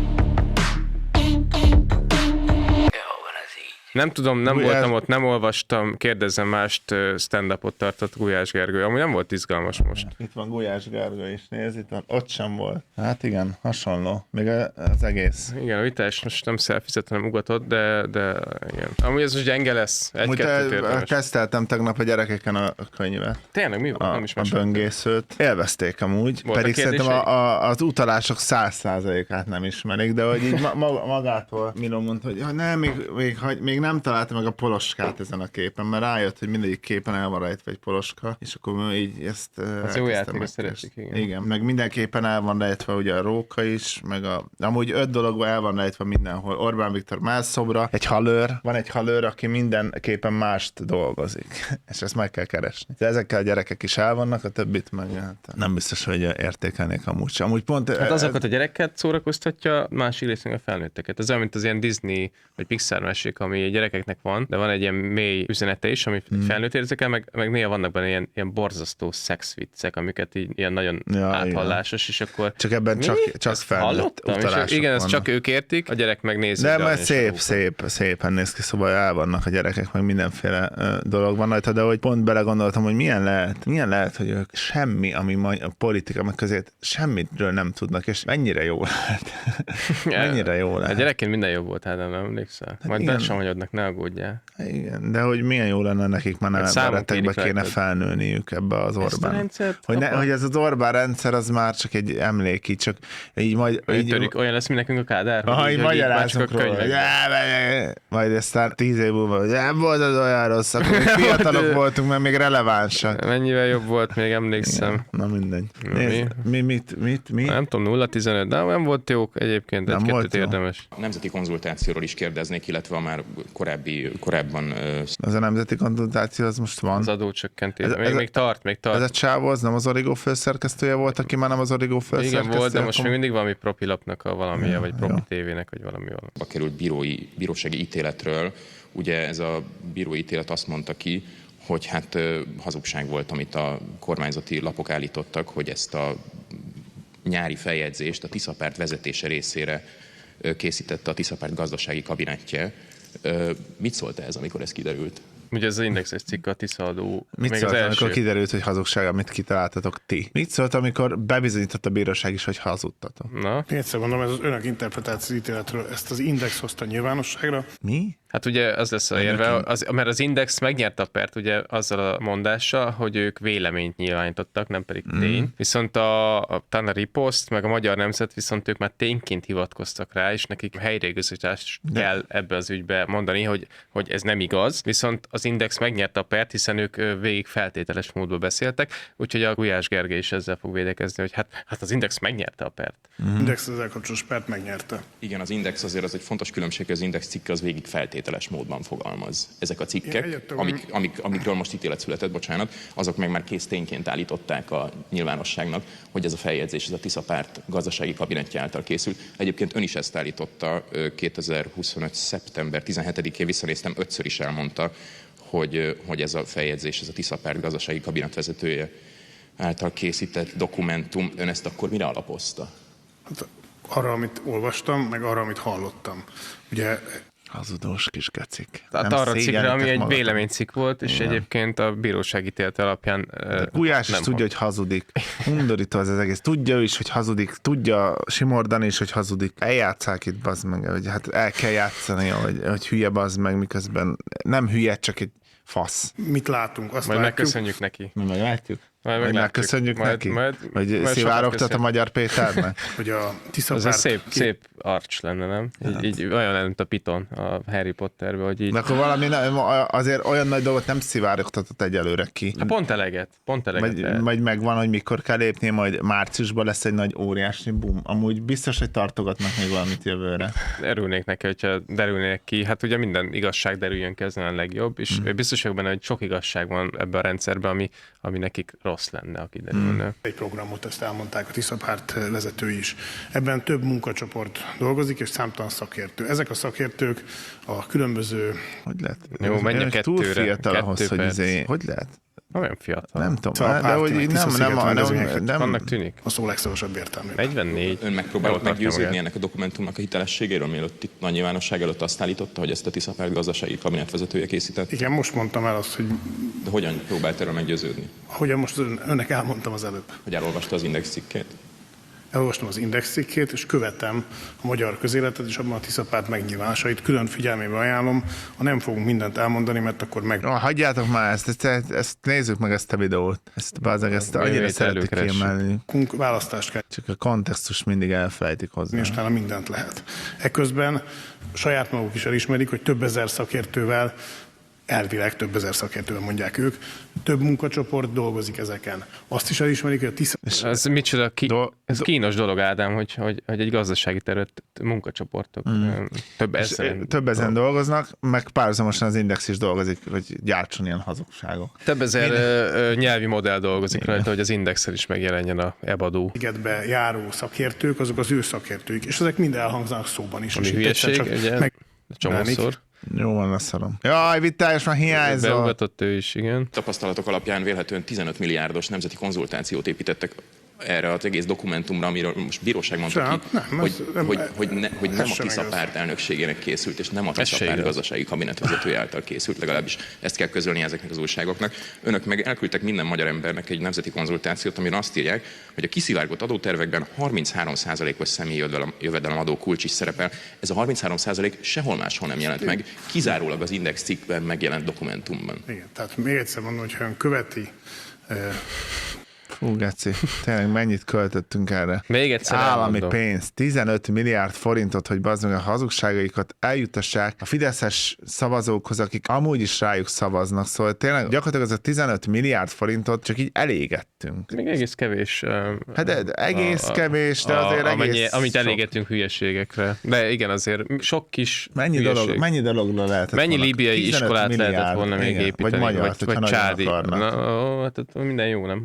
Nem tudom, nem voltam ott, nem olvastam, kérdezzem mást, stand-upot tartott Gulyás Gergő. Amúgy nem volt izgalmas most. Itt van Gulyás Gergő is, nézd, itt van. Ott sem volt. Hát igen, hasonló. Még az egész. Igen, a vitás most nem szelfizett, hanem ugatott, de igen. Amúgy ez most gyenge lesz. Egy-kettőt érdemes. Teszteltem tegnap a gyerekeken a könyvet. Tényleg, mi volt? Nem is a böngészőt. Élvezték amúgy. Volt pedig szerintem az utalások 100%-át nem ismerik, de hogy így magától Milo mondta, hogy nem, még nem találta meg a poloskát ezen a képen, mert rájött, hogy mindegyik képen el van rejtve egy poloska, és akkor így ezt... Az jó játék, szeretik, igen. Igen, meg mindenképpen el van rejtve ugye a róka is, meg amúgy 5 dologban el van rejtve mindenhol. Orbán Viktor mászobra, egy halőr, van egy halőr, aki mindenképpen mást dolgozik, és ezt meg kell keresni. De ezekkel a gyerekek is el vannak, a többit meg hát nem biztos, hogy értékelnék amúgy sem. Amúgy pont... Hát azokat a gyereket szórakoztatja, másik részén a felnőtteket. Ez olyan, mint az ilyen Disney vagy Pixar mesék, ami a gyerekeknek van, de van egy ilyen mély üzenete is, ami felnőtt érzekel, meg néha vannak benne ilyen borzasztó szexviccek, amiket így ilyen nagyon áthallásos, és akkor... Csak ebben csak felnőtt utalások igen, ezt csak ők értik, a gyerek meg nézi. De mert szépen néz ki, szóval el vannak a gyerekek, meg mindenféle dolog van rajta, de hogy pont belegondoltam, hogy milyen lehet, hogy ők semmi, ami a politika meg között semmitről nem tudnak, és mennyire jó lehet. A gyerekként minden jobb volt, hát nem emlékszel? Hát majd besamonyodnak, ne aggódjál. Igen, de hogy milyen jó lenne nekik, már nem beretekbe kéne felnőniük ebbe az Orbán. Hogy ez az Orbán rendszer, az már csak egy emlék, így csak így majd... Törik, olyan lesz, mint nekünk a Kádár? Így magyarázunk róla, hogy majd aztán 10 év múlva, hogy nem volt az olyan rossz, akkor még fiatalok voltunk, mert még relevánsak. Mennyivel jobb volt, még emlékszem. Igen. Na mindegy. Nézd, mi? Nem tudom, 0-15, de nem volt jók egyébként, egy-kettőt érdemes. A nemzeti konzultációról is kérdeznék, illetve a már korábban... Az a nemzeti konzultáció, az most van. Az adócsökkentés. Még tart. Ez a csávó, az nem az Origo főszerkesztője volt, aki már nem az Origo főszerkesztője? Igen, volt, de most még mindig valami propilapnak a valamilyen, vagy propi tévének, vagy valami. Került bírósági ítéletről. Ugye ez a bírói ítélet azt mondta ki, hogy hát hazugság volt, amit a kormányzati lapok állítottak, hogy ezt a nyári feljegyzést a Tiszapárt vezetése részére készítette a Tiszapárt gazdasági kabinetje. Mit szólt ez, amikor ez kiderült? Ugye ez az Indexes cikk a Tisza adó. Mit szólt, amikor kiderült, hogy hazugság, amit kitaláltatok ti? Mit szólt, amikor bebizonyított a bíróság is, hogy hazudtatok? Na? Egyszer mondom, ez az önök interpretáció ítéletről, ezt az Index hozta nyilvánosságra. Mi? Hát ugye az lesz a érve, mert az Index megnyerte a pert ugye azzal a mondással, hogy ők véleményt nyilvánítottak, nem pedig tény. Viszont talán a Ripost, meg a Magyar Nemzet viszont ők már tényként hivatkoztak rá, és nekik helyreigazítást kell ebbe az ügybe mondani, hogy ez nem igaz. Viszont az Index megnyerte a pert, hiszen ők végig feltételes módban beszéltek, úgyhogy a Gulyás Gergely is ezzel fog védekezni, hogy hát az Index megnyerte a pert. Index ezzel kapcsolatos pert megnyerte. Igen, az Index azért az egy fontos különbség, hogy az Index cikke az végig feltételes módban fogalmaz. Ezek a cikkek, amikről most ítélet született, bocsánat, azok meg már kész tényként állították a nyilvánosságnak, hogy ez a feljegyzés, ez a Tiszapárt gazdasági kabinetje által készült. Egyébként ön is ezt állította 2025. szeptember 17-én, visszanéztem, 5-ször is elmondta, hogy ez a feljegyzés, ez a Tiszapárt gazdasági kabinet vezetője által készített dokumentum. Ön ezt akkor mire alapozta? Hát arra, amit olvastam, meg arra, amit hallottam. Ugye hazudós kis gecik. Tehát arra cikkre, ami egy véleménycikk volt, és egyébként a bírósági ítélet alapján Gulyás is tudja, hogy hazudik. Undorító az egész. Tudja ő is, hogy hazudik. Tudja Simordan is, hogy hazudik. Eljátszák itt, bazd meg, hogy hát el kell játszani, hogy hülye, bazd meg, miközben nem hülye, csak egy fasz. Mit látunk? Azt majd látjuk. megköszönjük neki. Majd látjuk. Majd megköszönjük neki, hogy szivárogtat a Magyar Péternek. Hogy a Tiszapárt... Ez szép arcs lenne, nem? Így olyan lenne, mint a Piton a Harry Potterben, hogy így... De akkor valami, azért olyan nagy dolgot nem szivárogtatott egyelőre ki. Hát pont eleget. Majd megvan, hogy mikor kell lépni, majd márciusban lesz egy nagy óriási boom. Amúgy biztos, hogy tartogatnak még valamit jövőre. Örülnék neki, hogyha derülnének ki. Hát ugye minden igazság derüljön ki, ez a legjobb, és biztos vagyok benne, hogy sok igazság van ebben a rendszerben, ami nekik rossz lenne, aki derülne. Egy programot, ezt elmondták a Tiszapárt vezetői is. Ebben több munkacsoport dolgozik, és számtalan szakértő. Ezek a szakértők a különböző... Hogy lehet? Jó, menj a kettőre. Túl fiatal ahhoz, hogy hogy lehet? Olyan fiatal. Nem tudom, de hogy nem annak tűnik. A szó legszorosabb értelmében. 44. Ön megpróbált meggyőződni ennek a dokumentumnak a hitelességéről, mielőtt itt nagy nyilvánosság előtt azt állította, hogy ezt a Tiszapárt gazdasági kabinet vezetője készített? Igen, most mondtam el azt, hogy... De hogyan próbált erről meggyőződni? Hogyan most önnek elmondtam az előbb. Hogy elolvasta az Index cikkét? elolvastam az Index cikkét, és követem a magyar közéletet, és abban a Tisza párt megnyilvánulásait külön figyelmébe ajánlom. Ha nem fogunk mindent elmondani, mert akkor meg... Hagyjátok már ezt nézzük meg ezt a videót. Ezt annyira szeretik kiemelni. Választást kell. Csak a kontextus mindig elfelejtik hozzá. És utána mindent lehet. Ekközben saját maguk is elismerik, hogy több ezer szakértővel, elvileg több ezer szakértővel mondják ők, több munkacsoport dolgozik ezeken. Azt is elismerik, hogy a Tisza... Ez micsoda ez kínos dolog, Ádám, hogy egy gazdasági terület munkacsoportok több ezen dolgoznak, meg párhuzamosan az Index is dolgozik, hogy gyártson ilyen hazugságok. Több ezer nyelvi modell dolgozik rajta, hogy az Indexen is megjelenjen a ebadó. Szigetbe járó szakértők, azok az ő szakértőik, és ezek mind elhangzanak szóban is. Ami hülyeség, ugye? Csomószor. Jó van, leszarom. Jaj, Vitályos már hiányzol. Beugatott ő is, igen. Tapasztalatok alapján vélhetően 15 milliárdos nemzeti konzultációt építettek erre az egész dokumentumra, amiről most bíróság mondta ki, hogy nem a Tisza párt elnökségének készült, és nem a Tisza párt gazdasági kabinetvezetője által készült, legalábbis ezt kell közölni ezeknek az újságoknak. Önök meg elküldtek minden magyar embernek egy nemzeti konzultációt, amiről azt írják, hogy a kiszivárgott adótervekben 33%-os személyi jövedelemadó kulcs is szerepel. Ez a 33% sehol máshol nem jelent meg, kizárólag az Index cikkben megjelent dokumentumban. Igen, tehát még egyszer mondom, hogy ön követi Fú, Geci, tényleg mennyit költöttünk erre? Még egyszer állami pénz, 15 milliárd forintot, hogy bazd meg a hazugságaikat eljutassák a fideszes szavazókhoz, akik amúgy is rájuk szavaznak. Szóval tényleg gyakorlatilag az a 15 milliárd forintot csak így elégettünk. Még egész kevés. Hát egész kevés, de azért egész... Amit elégetünk hülyeségekre. De igen, azért sok kis Mennyi dologra lehetett mennyi volna? líbiai iskolát lehetett volna még építeni? Vagy magyar, vagy csádi. Hát minden jó, nem?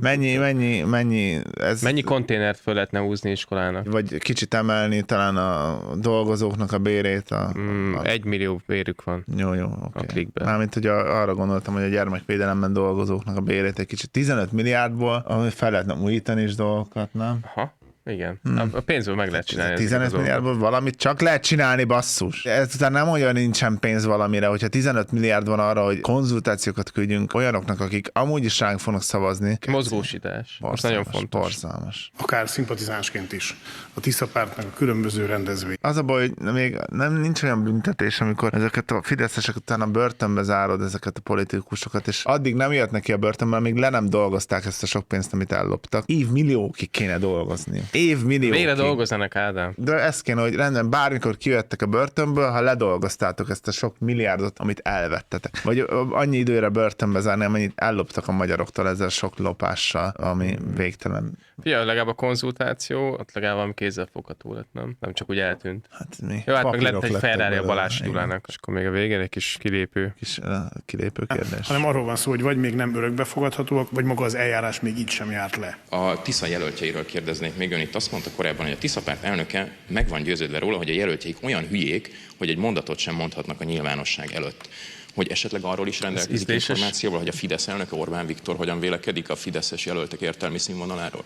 Mennyi konténert föl lehetne húzni iskolának? Vagy kicsit emelni talán a dolgozóknak a bérét. 1 millió bérük van. Jó, oké. Mármint, hogy arra gondoltam, hogy a gyermekvédelemben dolgozóknak a bérét egy kicsit 15 milliárdból, ami fel lehetne újítani is dolgokat, nem? Aha. Igen. A pénzből meg lehet csinálni. 15 milliárdból valamit csak lehet csinálni, basszus. Ezután nem olyan nincsen pénz valamire, hogyha 15 milliárd van arra, hogy konzultációkat küldjünk olyanoknak, akik amúgy is ránk fognak szavazni. Mozgósítás. Ez nagyon fontos. Borzalmas. Akár szimpatizánsként is. A Tisza pártnak a különböző rendezvény. Az a baj, hogy még nincs olyan büntetés, amikor ezeket a fideszesek utána börtönbe zárod ezeket a politikusokat, és addig nem jött neki a börtönben, amíg le nem dolgozták ezt a sok pénzt, amit elloptak. Évmilliókig kéne dolgozni. Végre dolgozzanak, Ádám. De ezt kéne, hogy rendben bármikor kijöttek a börtönből, ha ledolgoztátok ezt a sok milliárdot, amit elvettetek. Vagy annyi időre börtönbe zárni, amennyit elloptak a magyaroktól ezzel sok lopással, ami végtelen. Figyelj, legalább a konzultáció, ott legalább valami kézzelfogható lett, nem? Nem csak úgy eltűnt. Hát mi? Jó, hát meg lett egy Ferrari a Balázs Gyulának, és akkor még a végén egy kis kilépő. Kilépő kérdés. Hanem arról van szó, hogy vagy még nem örökbefogadhatóak, vagy maga az eljárás még így sem járt le. A Tisza jelöltjeiről kérdeznék még, ön itt azt mondta korábban, hogy a Tisza párt elnöke meg van győződve róla, hogy a jelöltjeik olyan hülyék, hogy egy mondatot sem mondhatnak a nyilvánosság előtt. Hogy esetleg arról is rendelkezik információval, hogy a Fidesz elnöke Orbán Viktor hogyan vélekedik a fideszes jelöltek értelmi színvonaláról?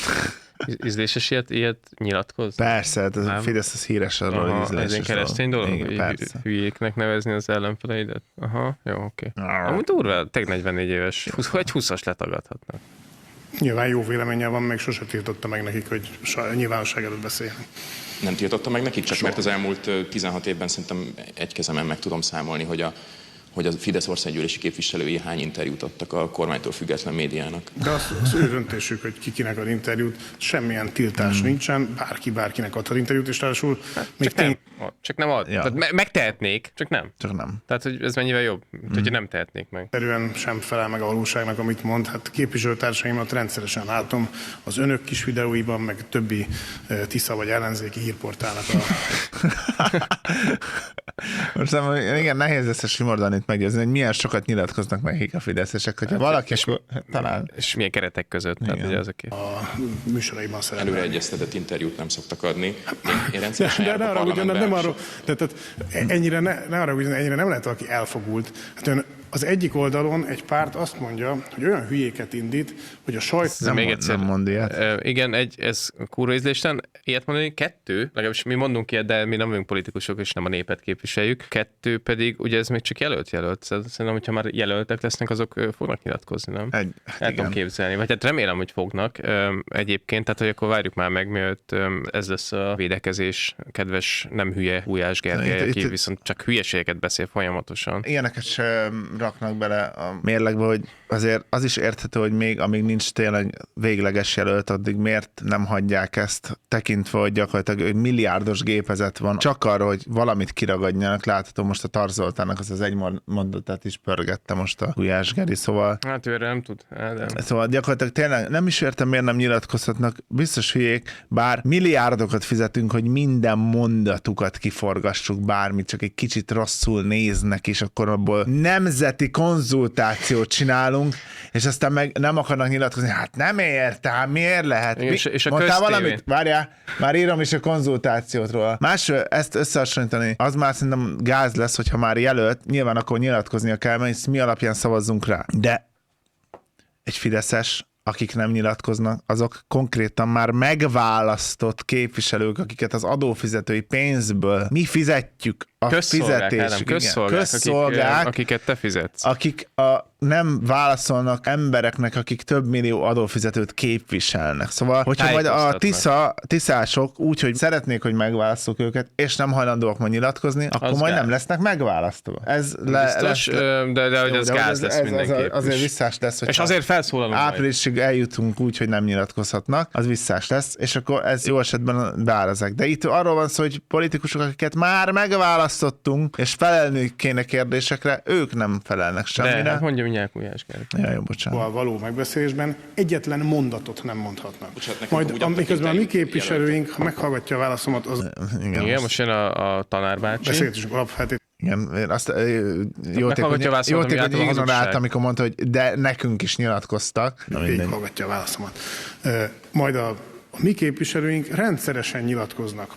Ízléses ilyet nyilatkoz? Persze, hát a Fidesz az híres arról, hogy ízléses. Ez egy keresztény dolog? Igen, hülyéknek nevezni az ellenfeleidet? Aha, jó, oké. Amúgy durva, teg 44 éves. Egy 20-as letagadhatnak. Nyilván jó véleménnyel van, meg sose tiltotta meg nekik, hogy nyilvánosság előtt beszélnek. Nem tiltotta meg nekik? Csak mert az elmúlt 16 évben szerintem egy kezemen meg tudom számolni, hogy a Fidesz országgyűlési képviselői hány interjút adtak a kormánytól független médiának. De az ő döntésük, hogy kikinek ad interjút, semmilyen tiltás nincsen, bárkinek adhat interjút, és ráadásul csak nem ad. Ja. Tehát megtehetnék, csak nem. Csak nem. Tehát, hogy ez mennyivel jobb, hogyha nem tehetnék meg. Egyszerűen sem felel meg a valóságnak, amit mond. Hát képviselőtársaimat rendszeresen látom az önök kis videóiban, meg többi Tisza vagy ellenzéki hírportálnak Most igen, nehéz ezt a Simordanit meggyőzni, hogy milyen sokat nyilatkoznak meg a fideszesek, hogyha valaki talán... És milyen keretek között, tehát ugye azok a műsoraiban szerepel. Előre egyeztetett interjút nem szoktak adni. Én rendszeresen de ne arra, nem arról, tehát ennyire, ne arra, ennyire nem lehet valaki elfogult. Hát ön Az egyik oldalon egy párt azt mondja, hogy olyan hülyéket indít, hogy a sajt... Nem mond ilyet. Igen, ez kurva ízléstelen. Ilyet mondani, 2, legalábbis mi mondunk ilyet, de mi nem vagyunk politikusok, és nem a népet képviseljük. 2 pedig, ugye ez még csak jelölt. Szerintem, hogyha már jelöltek lesznek, azok fognak nyilatkozni, nem? El tudom képzelni. Vagy hát remélem, hogy fognak egyébként, tehát hogy akkor várjuk már meg, mielőtt ez lesz a védekezés, kedves, nem hülye Gulyás Gergely, aki viszont csak hülyeségeket beszél folyamatosan. Ilyeneket sem raknak bele a mérlegbe, hogy azért az is érthető, hogy még amíg nincs tényleg végleges jelölt, addig miért nem hagyják ezt, tekintve, hogy gyakorlatilag egy milliárdos gépezet van, csak arra, hogy valamit kiragadjanak. Látható most a Tarz Zoltánnak az egy mondatát is pörgette most a Gulyás Geri, szóval... Hát ő erre nem tud. Szóval gyakorlatilag tényleg nem is értem, miért nem nyilatkozhatnak, biztos hülyék, bár milliárdokat fizetünk, hogy minden mondatukat kiforgassuk, bármit, csak egy kicsit rosszul néznek, és akkor abból nemzeti konzultációt csinálunk, és aztán meg nem akarnak nyilatkozni. Hát nem értem, miért lehet? És a mondtál valamit? Várjál, már írom is a konzultációt róla. Másról ezt összehasonlítani, az már szerintem gáz lesz, hogyha már jelölt, nyilván akkor nyilatkoznia kell, mert mi alapján szavazzunk rá. De egy fideszes, akik nem nyilatkoznak, azok konkrétan már megválasztott képviselők, akiket az adófizetői pénzből mi fizetjük a közszolgák, akiket te fizetsz. Akik nem válaszolnak embereknek, akik több millió adófizetőt képviselnek. Szóval, hogyha majd a tiszások úgy, hogy szeretnék, hogy megválasztok őket, és nem hajlandóak majd nyilatkozni, akkor az majd gáz. Nem lesznek megválasztva. Ez biztos, de hogy ez gáz lesz mindenképp. Azért visszás lesz. És azért felszólalunk áprilisig eljutunk úgy, hogy nem nyilatkozhatnak, az visszás lesz, és akkor ez jó esetben beárazák. De itt arról van szó, hogy politikusok, akiket már megválasztottunk, és felelni kéne kérdésekre, ők nem felelnek semmire. De mondja mindjárt Gulyás Gergely. Ja, jó, bocsánat. A való megbeszélésben egyetlen mondatot nem mondhatnak. Majd miközben a mi képviselőink, ha meghallgatja a válaszomat, az... Igen, most jön a tanárbácsi. Beszélgetésünk alapfeltétlenül. Igen, azt jóték, hogy ignorált, amikor mondta, hogy de nekünk is nyilatkoztak. Végighallgatja a válaszomat. Majd a mi képviselőink rendszeresen nyilatkoznak.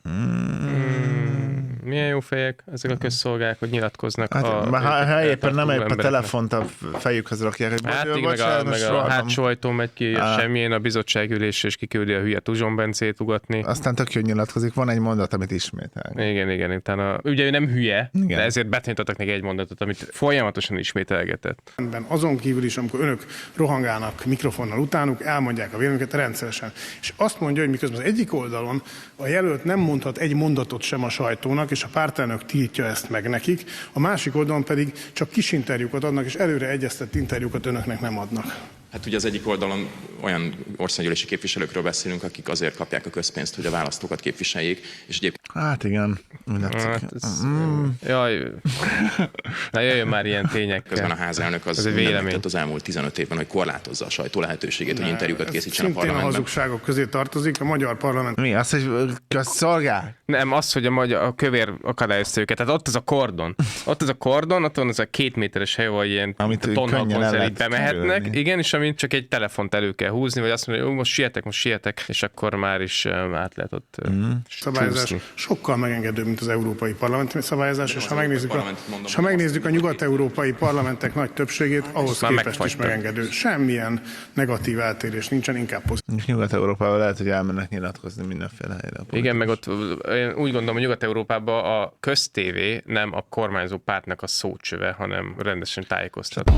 Milyen jó fejek ezek a közszolgák, hogy nyilatkoznak. Hát, éppen nem éppen telefont a fejükhöz rakják. Hát meg a hátsó ajtón megy ki, semmilyen a bizottságülés, és kiküldi a hülye Tuzson Bencét ugatni. Aztán tök jó nyilatkozik, van egy mondat, amit ismétel. Igen, utána, ugye ő nem hülye, igen. De ezért betanítottak neki egy mondatot, amit folyamatosan ismételgetett. Azon kívül is, amikor önök rohangálnak mikrofonnal utánuk, elmondják a véleményeket rendszeresen. És azt mondja, hogy miközben az egyik oldalon a jelölt nem mondhat egy mondatot sem a sajtónak, és a pártelnök tiltja ezt meg nekik, a másik oldalon pedig csak kis interjúkat adnak, és előre egyeztett interjúkat önöknek nem adnak. Hát ugye az egyik oldalon olyan országgyűlési képviselőkről beszélünk, akik azért kapják a közpénzt, hogy a választókat képviseljék, és egyébként... Hát igen. Jaj, na jöjjön már ilyen tények. Közben a házelnök az mindent az elmúlt 15 évben, hogy korlátozza a sajtó lehetőségét, hogy interjúkat készítsen a parlamentben. Szintén a hazugságok közé tartozik, a magyar parlament. Mi? Az, hogy közszolgál? Nem, az, hogy a kövér akadályozta őket. Tehát ott az a kordon. Ott van az a 2 méteres hely, ahol ilyen tonnal konzervít bemehetnek. Igen, és amit csak egy telefont elő kell húzni, vagy azt mondja, hogy most sietek, és akkor már is át lehet ott szabályozás sokkal megengedőbb, mint az európai parlamenti szabályozás, és ha megnézzük a nyugat-európai parlamentek nagy többségét, ahhoz képest is megengedő. Semmilyen negatív eltérés nincsen, inkább pozitív. Nyugat-Európában lehet, hogy elmennek nyilatkozni mindenféle helyre. Igen, meg ott én úgy gondolom, hogy Nyugat-Európában a köztévé nem a kormányzó pártnak a szócsöve, hanem rendesen tájékoztat.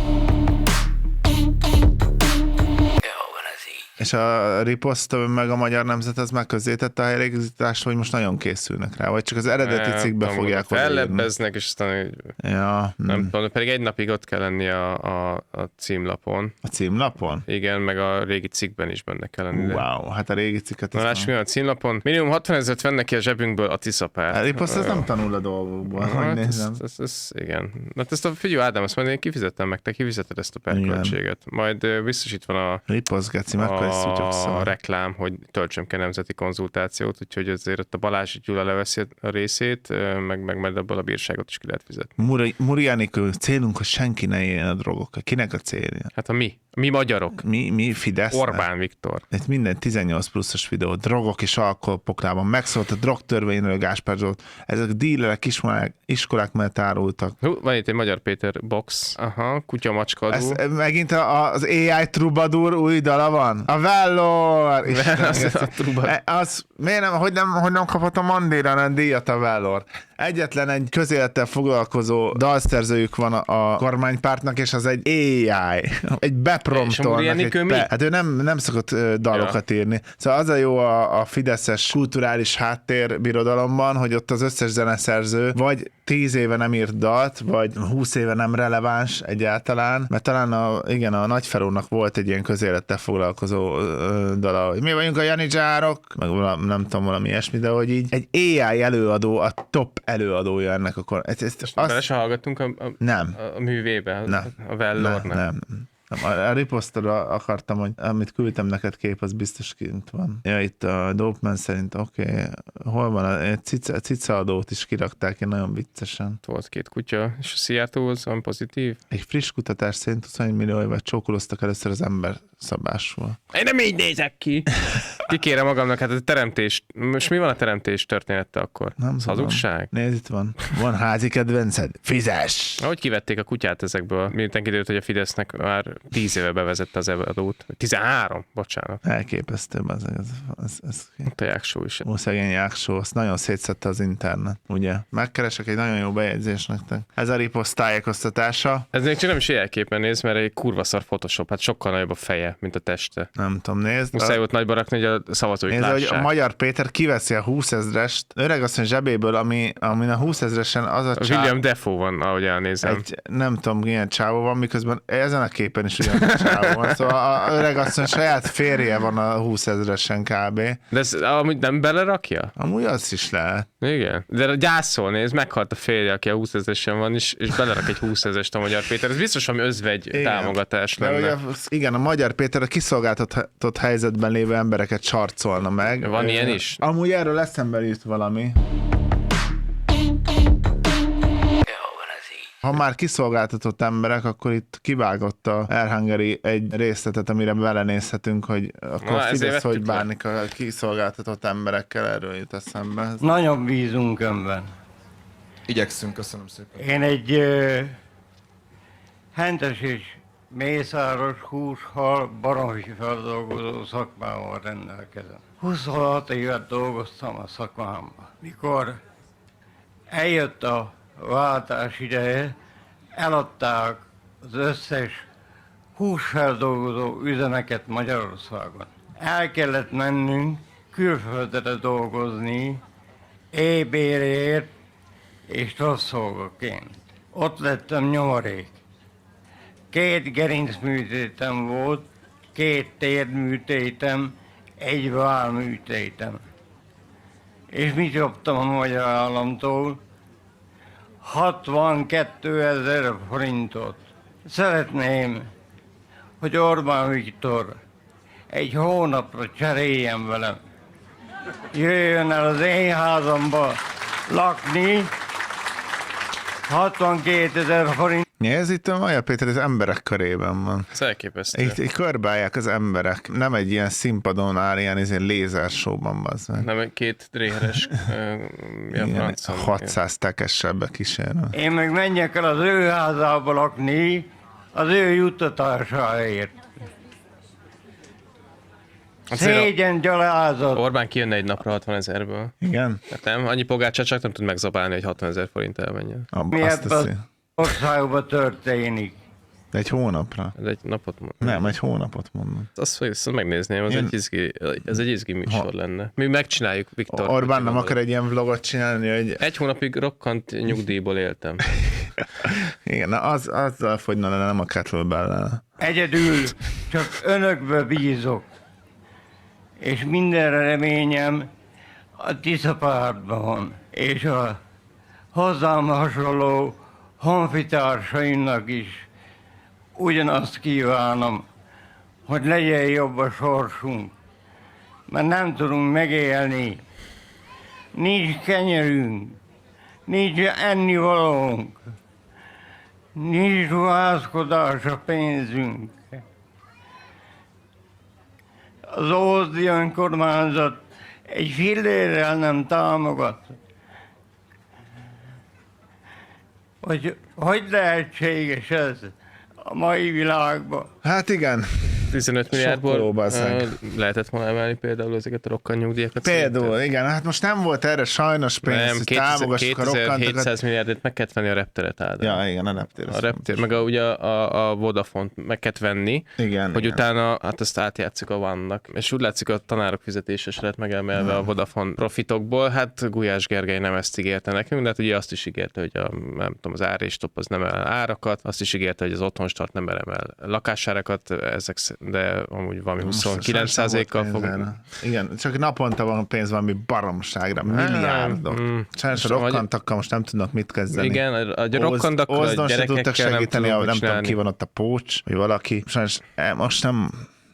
És a Riposzt meg a Magyar Nemzet az már közzétette a helyreigazítást, hogy most nagyon készülnek rá, vagy csak az eredeti cikkbe fogják odaírni. Fellebbeznek, és aztán nem tudom, pedig egy napig ott kell lenni a címlapon. A címlapon? Igen, meg a régi cikkben is benne kell lenni. Wow, hát a régi cikket... Na lássuk, mi van a címlapon. Minimum 60 000 vennek ki a zsebünkből a Tiszapárt. A Riposzt az nem tanul a dolgokból, hogy nézem. Igen. Hát ezt a figyelj Ádám, azt majd én kifizettem meg, te kifizeted ezt a perköltséget. Majd biztos itt van a... Riposzt, Geci, mekkora a reklám, hogy töltsem ki a nemzeti konzultációt, úgyhogy azért ott a Balázs Gyula leveszi a részét, meg majd abból a bírságot is ki lehet fizetni. Muriánikő célunk, hogy senki ne éljen a drogokkal. Kinek a célja? Hát mi magyarok. Mi Fidesz? Orbán Viktor. Itt minden 18 pluszos videó, drogok és alkoholpoklában. Megszólt a drogtörvényről Gáspár Zsolt. Ezek dílerek, iskolák mellett árultak. Van itt egy Magyar Péter box. Aha, kutya macskadú. Ez megint az AI Troubadour új dala van? A Vellor! Miért nem, hogy nem kapott a Mandéra díjat a Vellor? Egyetlen egy közélettel foglalkozó dalszerzőjük van a kormánypártnak, és az egy AI. Egy bepromptolnak. Hát ő nem szokott dalokat írni. Szóval az a jó a fideszes kulturális háttérbirodalomban, hogy ott az összes zeneszerző vagy 10 éve nem írt dalt, vagy 20 éve nem releváns egyáltalán, mert talán a Nagyferónak volt egy ilyen közélettel foglalkozó dala, hogy mi vagyunk a Janidzsárok, meg nem tudom, valami ilyesmi, de hogy így egy AI előadó, a top előadója ennek akkor. Bele se hallgattunk a művébe, a Vellornak. Nem. A riposztra akartam, hogy amit küldtem neked kép, az biztos kint van. Ja, itt a Dopeman szerint, oké. Hol van? A cicaadót is kirakták, én nagyon viccesen. Volt 2 kutya, és a Szijjártó az van pozitív. Egy friss kutatás szerint 21 millió évet csókoloztak először az ember szabásról. Én nem így nézek ki! Kikérem magamnak, hát a teremtés, most mi van a teremtés története akkor? Nem hazugság? Nézd, itt van. Van házi kedvenced? Fizes! Ahogy kivették a kutyát ezekből, miután kiderült, hogy a Fidesznek már 10 éve bevezette az adót. 13, bocsánat. Elképesztő, ez ott a Jáksó is. Ó, szegény Jáksó, azt nagyon szétszette az internet, ugye? Megkeresek egy nagyon jó bejegyzés nektek. Ez a riposzt tájékoztatása. Ez még csak nem is jelképpen néz, mert egy kurva szar Photoshop, hát sokkal nagyobb a feje, mint a teste. Nem tudom, nézd. Muszáj volt nagyba rakni, hogy a szavazóik lássák. Hogy a Magyar Péter kiveszi a 20 000-est öregasszony zsebéből, amin a 20 000-esen az a csávó. William Defoe van, ahogy elnézem. Nem tudom, milyen csávó van, miközben ezen a képen is ugyan a csávó van. Szóval a öregasszony saját férje van a 20 000-esen kb. De ez amúgy nem belerakja? Amúgy az is lehet. Igen. De gyászol, nézd, meghalt a férje, aki a 20 000-esen van, és belerak egy 20 000-est a Magyar Péter. Ez biztos, ami özvegy támogatás lenne. Igen, a Magyar Péter a kiszolgáltatott helyzetben lévő embereket sarcolna meg. Van ilyen is? Amúgy erről eszembe jut valami. Ha már kiszolgáltatott emberek, akkor itt kivágott a Air egy részletet, amire belenézhetünk, hogy akkor Fidesz hogy bánik a kiszolgáltatott emberekkel, erről jut eszembe. Nagyon bízunk önben. Igyekszünk, köszönöm szépen. Én egy hentes és mészáros húshal baromfi feldolgozó szakmával rendelkezem. 26 évet dolgoztam a szakmámban. Mikor eljött a váltás ideje, eladták az összes húsfeldolgozó üzemeket Magyarországon. El kellett mennünk külföldre dolgozni, éhbérért és rabszolgaként. Ott lettem nyomorék. 2 gerincműtétem volt, 2 térdműtétem, 1 vállműtétem. És mit kaptam a magyar államtól? 62 000 forintot. Szeretném, hogy Orbán Viktor egy hónapra cseréljen velem. Jöjjön el az én házamba lakni, 62 000 forint. Ez itt a Magyar Péter az emberek körében van. Ez elképesztő. Itt körbeállják az emberek. Nem egy ilyen színpadon áll, ilyen lézersóban van. Nem egy 2 dréheres 600 tekessel bekísérve. Én meg menjek el az ő házába lakni, az ő juttatásáért. Szégyen gyalázat. Orbán kijönne egy napra 60 000-ből. Igen? Hát nem, annyi pogácsát csak nem tud megzabálni, hogy 60 000 forint elmenjen. Mi ebben országban történik? Egy hónapra? Ez egy napot mondom. Nem, egy hónapot mondom. Azt megnézném, ez egy izgi műsor lenne. Mi megcsináljuk, Viktor. Orbán nem akar egy ilyen vlogot csinálni, hogy... 1 hónapig rokkant nyugdíjból éltem. Igen, na azzal fogyna le, nem a kettlebell-lel. Egyedül csak önökbe bízok. És mindenre reményem a Tisza pártban van. És a hozzám hasonló honfitársaimnak is ugyanazt kívánom, hogy legyen jobb a sorsunk, mert nem tudunk megélni. Nincs kenyerünk, nincs ennivalónk, nincs ruházkodás a pénzünk. Az ózdi önkormányzat egy fillérrel nem támogat. Hogy lehetséges ez a mai világban? Hát igen. 15 Sokkoló, milliárdból bazzeg. lehetett volna emelni például ezeket a rokkantnyugdíjakat. Például, igen, hát most nem volt erre sajnos pénz, Nem, hogy támogassuk a rokkantokat. 2700 milliárdért meg kellett venni a repteret, Ádám. Ja, igen, a reptér. A reptér, meg ugye a Vodafont meg kellett venni, Igen, hogy igen. utána hát azt átjátszuk a vannak. És úgy látszik, a tanárok fizetése se lett megemelve a Vodafone profitokból. Hát Gulyás Gergely nem ezt ígérte nekünk, de hát ugye azt is ígérte, hogy nem tudom, az árésstop az nem emel árakat, azt is ígérte, hogy az otthonstart nem emel lakásárakat, de amúgy valami 29%-kal fog. Igen, csak naponta van pénz valami baromságra, milliárdok. Sajnos a rokkantakkal most nem tudnak mit kezdeni. Igen, a rokkantakkal, a Ozdon se tudtak gyerekekkel nem segíteni, tudunk nem tudom, csinálni. ki van ott a pócs, vagy valaki. Sajnos most nem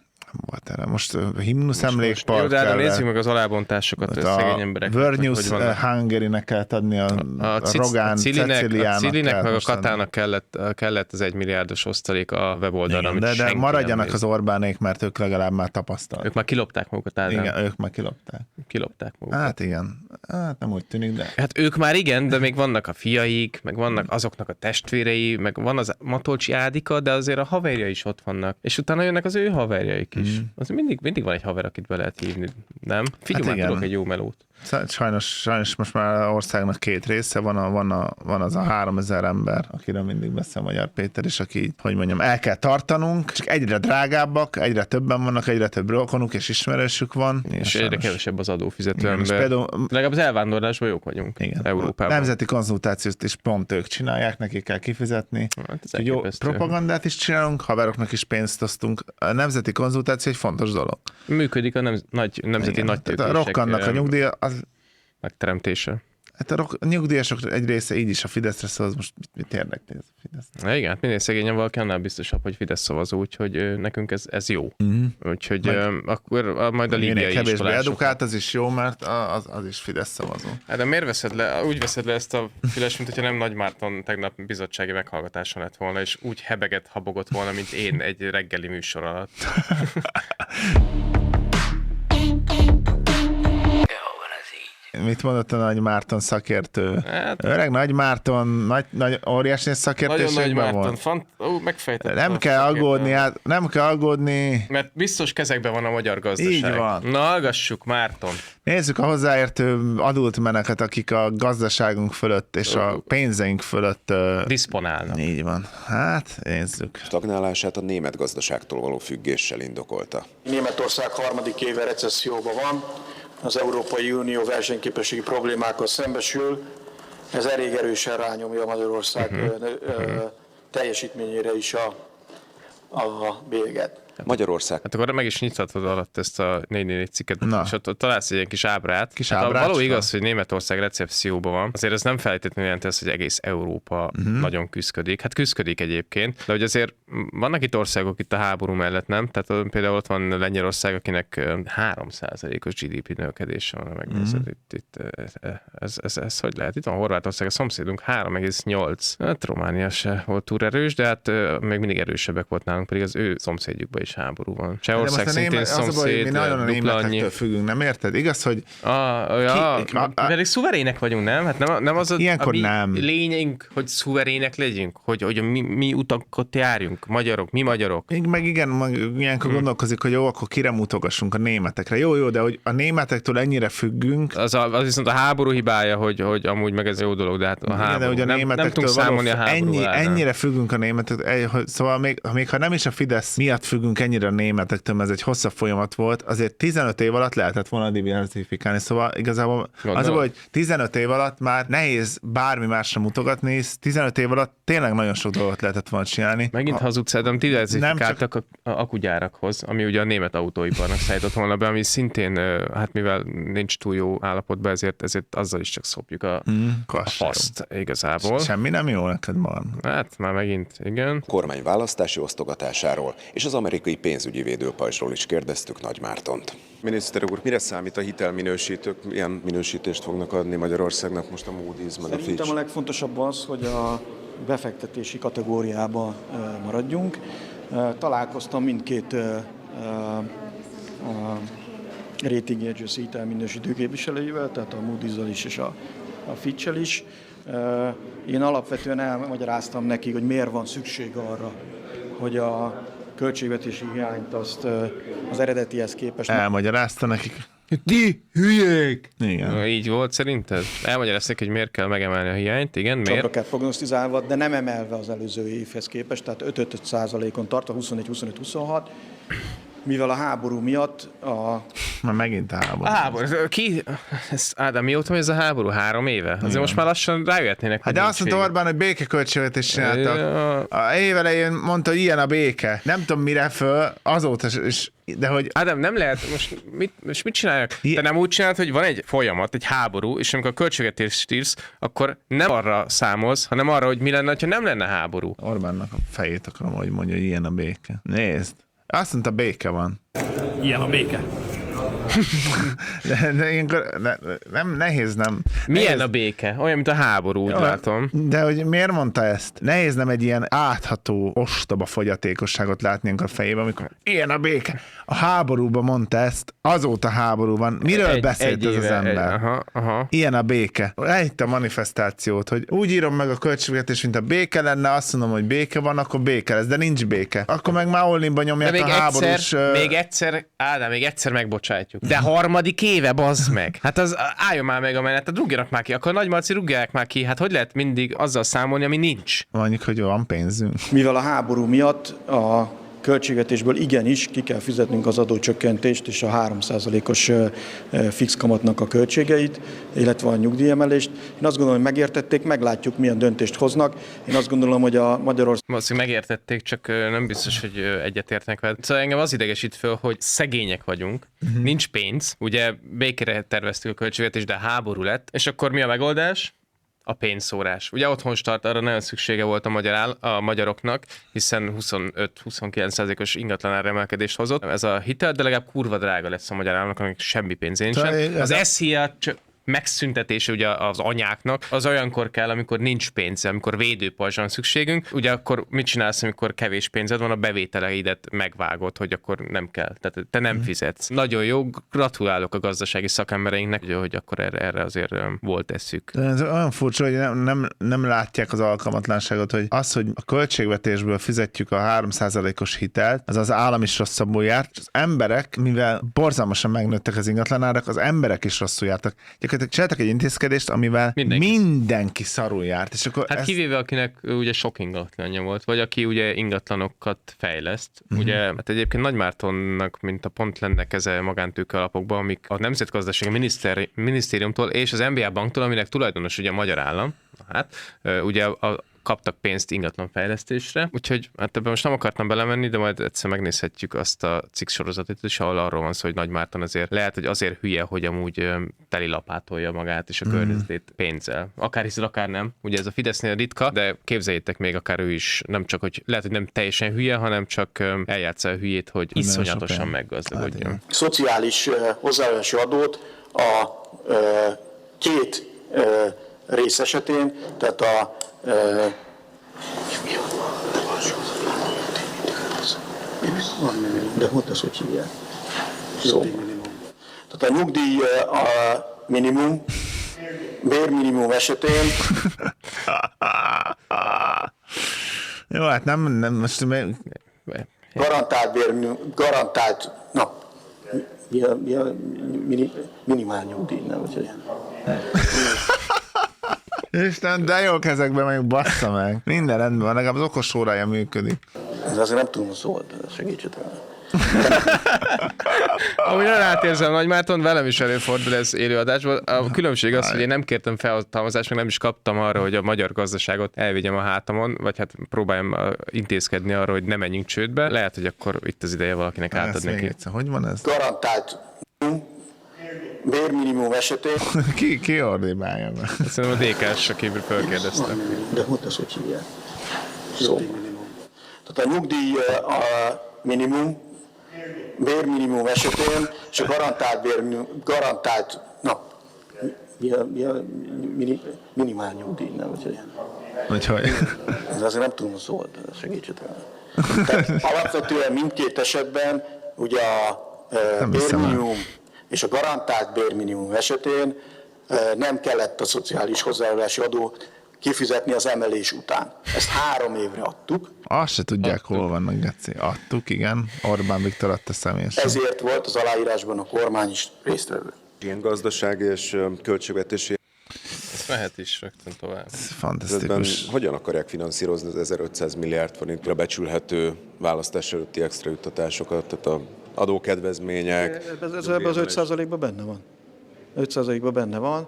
volt erre. Most himnusz emlékpark Jó, de kell. nézzük meg az alábontásokat a szegény embereknek. World News Hungary-nek kellett adni a Rogán, Ceciliának. Cilinek meg a most adni. Katának kellett az 1 milliárdos osztalék a weboldalra, amit De senki nem maradjanak néz. az Orbánék, mert ők legalább már tapasztalt. Ők már kilopták magukat, Ádám. Igen, ők már kilopták. Kilopták magukat. Hát igen. Hát nem úgy tűnik, de... Hát ők már igen, de még vannak a fiaik, meg vannak azoknak a testvérei, meg van az Matolcsi Ádika, de azért a haverja is ott vannak. És utána jönnek az ő haverjaik is. Az mindig van egy haver, akit be lehet hívni, nem? Figyelj, Hát már igen. tudok egy jó melót. Sajnos most már az országnak két része van az a 3000 ember, akiről mindig beszél Magyar Péter, és aki így, hogy mondjam, el kell tartanunk, csak egyre drágábbak, egyre többen vannak, egyre több rokonuk és ismerősük van. És egyre kevesebb az adófizető Igen, és ember. például- Legalább az elvándorlásban jók vagyunk. Igen. Európában. A nemzeti konzultációt is pont ők csinálják, nekik kell kifizetni. Hát ez Jó, elképesztő. propagandát is csinálunk, haveroknak is pénzt osztunk. A nemzeti konzultáció egy fontos dolog. Működik a nemzeti Igen. nagy Tehát tőkések a rokkannak a nyugdíja, megteremtése. hát a nyugdíjasok egy része így is a Fideszre szól, az most mit érdekli ez a Fidesz? Na igen, hát minél szegényebb valaki, annál biztosabb, hogy Fidesz szavazó, úgyhogy nekünk ez jó. Úgyhogy akkor majd a Minél líbiai kevésbé iskolások. edukált, az is jó, mert az is Fidesz szavazó. Hát de miért veszed le, úgy veszed le ezt a füles, mint hogyha nem Nagy Márton tegnap bizottsági meghallgatáson lett volna, és úgy hebeget habogott volna, mint én egy reggeli műsor alatt. Mit mondott a Nagy Márton szakértő? Hát- Öreg Nagy Márton, nagy óriási Nagyon Nagy szakértőségben Márton, volt. megfejtett. Nem kell aggódni, nem kell aggódni. Mert biztos kezekben van a magyar gazdaság. Így van. Na, hallgassuk, Márton. Nézzük a hozzáértő adultmeneket, akik a gazdaságunk fölött és a pénzeink fölött... Diszponálnak. Így van. Hát, nézzük. Stagnálását a német gazdaságtól való függéssel indokolta. Németország harmadik éve recesszióban van, az Európai Unió versenyképességi problémákkal szembesül, ez elég erősen rányomja Magyarország teljesítményére is a bélyeget. Magyarország Hát akkor meg is nyithatod alatt ezt a 444 cikket, Na. és ott találsz egy ilyen kis ábrát. Kis hát ábrácska. való igaz, hogy Németország recepcióban van. Azért ez nem feltétlenül jelenti azt, hogy egész Európa nagyon küszködik. Hát küszködik egyébként, de hogy azért vannak itt országok itt a háború mellett, nem? Tehát például ott van Lengyelország, akinek 3%-os GDP növekedése van, megnézed. Ez hogy lehet? Itt van Horvátország, a szomszédunk 3,8. Hát Románia se volt túl erős, de hát még mindig erősebbek volt nálunk, pedig az ő szomszédjukban is háború van. De Csehország most szintén az a baj, hogy szomszéd, mi nagyon a dupla annyi. németektől függünk, nem érted? Igaz, hogy Pedig szuverének vagyunk, nem? Hát nem az Ilyenkor a mi nem. lényünk, hogy szuverének legyünk, hogy mi utakat járjunk, magyarok, mi magyarok. meg ilyenkor gondolkozik, hogy jó, akkor kire mutogassunk a németekre. Jó, de hogy a németektől ennyire függünk, Az viszont a háború hibája, hogy amúgy meg ez jó dolog, de hát a háború. de hogy a nem németektől tudunk számolni a háború ennyire függünk a németektől, szóval még ha nem is a Fidesz miatt függünk ennyire a németektől, mert ez egy hosszabb folyamat volt, azért 15 év alatt lehetett volna diversifikálni, szóval igazából az a baj, hogy 15 év alatt már nehéz bármi másra mutogatni, 15 év alatt tényleg nagyon sok dolgot lehetett volna csinálni. Megint hazudsz, de diversifikáltak a akugyárakhoz, ami ugye a német autóiparnak szállított volna be, ami szintén, hát mivel nincs túl jó állapotban, ezért azzal is csak szopjuk a faszt igazából. Semmi nem jó neked van. Hát már megint, igen. kormány választási osztogatásáról és az amerikai amerikai pénzügyi védőpajzsról is kérdeztük Nagy Mártont. Miniszter úr, mire számít a hitelminősítők? Milyen minősítést fognak adni Magyarországnak most a Moody's, meg a Szerintem Fitch? a legfontosabb az, hogy a befektetési kategóriába maradjunk. Találkoztam mindkét rating agency hitelminősítő képviselőivel, tehát a Moody's-zal is és a Fitch-el is. Én alapvetően elmagyaráztam nekik, hogy miért van szükség arra, hogy a költségvetési hiányt azt az eredetihez képest... Elmagyarázta nekik. Ti hülyék! Igen. Így volt szerinted? Elmagyarázták, hogy miért kell megemelni a hiányt, igen, miért? Csapra kell prognosztizálva, de nem emelve az előző évhez képest, tehát 5-5%-on tart, a 24-25-26, mivel a háború miatt Már megint a háború. A háború. Ádám, mióta ez a háború? 3 éve? Azért Igen. most már lassan rájöhetnének. Hát de azt mondta Orbán, hogy békeköltségvetést csináltak. A év elején mondta, hogy ilyen a béke. Nem tudom mire föl, azóta is, de hogy... Ádám, nem lehet, most mit csináljak? Te nem úgy csinálod, hogy van egy folyamat, egy háború, és amikor a költségvetést írsz, akkor nem arra számolsz, hanem arra, hogy mi lenne, ha nem lenne háború. Orbánnak a fejét akarom, hogy mondja, hogy ilyen a béke. Nézd. Azt mondta, béke van. Ilyen a béke. De ilyenkor nem, nehéz nem. Milyen nehéz, a béke? Olyan, mint a háború, úgy látom. De hogy miért mondta ezt? Nehéz nem egy ilyen átható, ostoba fogyatékosságot látni ilyenkor a fejében, amikor ilyen a béke. A háborúban mondta ezt, azóta háború van. Miről beszélt ez az ember? Aha. Ilyen a béke. Elhitte a manifestációt, hogy úgy írom meg a költségvetést, mint a béke lenne, azt mondom, hogy béke van, akkor béke lesz, de nincs béke. Akkor meg már Ollinba nyomják De a háborús... még egyszer megbocsátjuk. De 3. éve, bazd meg. Hát az álljon már meg a menet, rúgjanak már ki. Akkor Nagy Marci, rúgják már ki. Hát hogy lehet mindig azzal számolni, ami nincs? Mondjuk, hogy van pénzünk. mivel a háború miatt a költségvetésből igenis ki kell fizetnünk az adócsökkentést és a 3%-os fix kamatnak a költségeit, illetve a nyugdíjemelést. Én azt gondolom, hogy megértették, meglátjuk, milyen döntést hoznak. Én azt gondolom, hogy a Magyarország... Valószínűleg megértették, csak nem biztos, hogy egyetértnek veled. Szóval engem az idegesít föl, hogy szegények vagyunk, nincs pénz, ugye békére terveztük a költségvetést, de háború lett, és akkor mi a megoldás? A pénzszórás. Ugye otthon start arra nagyon szüksége volt a magyaroknak, hiszen 25-29%-os ingatlanáremelkedést hozott. Ez a hitel, de legalább kurva drága lesz a magyar államnak, aminek semmi pénzén sem. Az SZIA megszüntetése ugye az anyáknak, az olyankor kell, amikor nincs pénz, amikor védőpajzsra van szükségünk. Ugye akkor mit csinálsz, amikor kevés pénzed van, a bevételeidet megvágod, hogy akkor nem kell. Tehát te nem fizetsz. Nagyon jó, gratulálok a gazdasági szakembereinknek, hogy akkor erre azért volt eszük. De ez olyan furcsa, hogy nem látják az alkalmatlanságot, hogy az, hogy a költségvetésből fizetjük a 3%-os hitelt, az állam is rosszabbul járt, és az emberek, mivel borzalmasan megnőttek az ingatlanárak, az emberek is rosszul jártak. Csináltak egy intézkedést, amivel mindenki szarul járt. És akkor Hát kivéve akinek ugye sok ingatlanja volt, vagy aki ugye ingatlanokat fejleszt. Ugye, hát egyébként Nagy Mártonnak, mint a pont lenne keze magántőke alapokban, amik a Nemzetgazdasági Minisztériumtól és az NBA banktól, aminek tulajdonos ugye a magyar állam, hát ugye kaptak pénzt ingatlanfejlesztésre, úgyhogy hát ebben most nem akartam belemenni, de majd egyszer megnézhetjük azt a cikk sorozatot is, ahol arról van szó, hogy Nagy Márton azért lehet, hogy azért hülye, hogy amúgy teli lapátolja magát és a környezetét pénzzel. Akár hiszed, akár nem. Ugye ez a Fidesznél ritka, de képzeljétek még, akár ő is nem csak, hogy lehet, hogy nem teljesen hülye, hanem csak eljátsza a hülyét, hogy iszonyatosan meggazdagodjon. Szociális hozzájárulási adót a két rész esetén, tehát a de mondd azt, hogy hívják. Jó. Tehát a nyugdíj a minimum, bérminimum esetén. Jó, hát nem most... Garantált bérminimum, garantált, mi a minimál nyugdíj, nem? Úgyhogy... Isten, de jó kezekben vagyunk, bassza meg. Minden rendben van, legalább az okos órája működik. Ez azért nem tudom szólni, segítsetek. Ami nem átérzem Nagy Márton, velem is előfordul ez élőadásból. A különbség az, hogy én nem kértem felhatalmazást, meg nem is kaptam arra, hogy a magyar gazdaságot elvigyem a hátamon, vagy hát próbáljam intézkedni arra, hogy ne menjünk csődbe. Lehet, hogy akkor itt az ideje valakinek átadni neki. Hogy van ez? Garantált bérminimum esetén. Ki ordibálja be? Szerintem a DK-s, akiből fölkérdeztem. De mondd azt, hogy hívják. Jó. Tehát a nyugdíj a minimum, bérminimum esetén, és a garantált minimál nyugdíj, nem? Úgyhogy... Ez azért nem tudom szóval, segítsetek. Tehát alapvetően mindkét esetben ugye a bérminimum és a garantált bérminimum esetén nem kellett a szociális hozzájárulási adót kifizetni az emelés után. Ezt 3 évre adtuk. Azt se tudják, hol vannak, Geci. Adtuk, igen. Orbán Viktor adta személyesen. Ezért volt az aláírásban a kormány is résztvevő. Ilyen gazdasági és költségvetési Ez mehet is rögtön tovább. Fantasztikus. hogyan akarják finanszírozni az 1500 milliárd forintra becsülhető választás előtti extra juttatásokat, tehát a adókedvezmények? Ez ebben az 5%-ban benne van. 5%-ban benne van.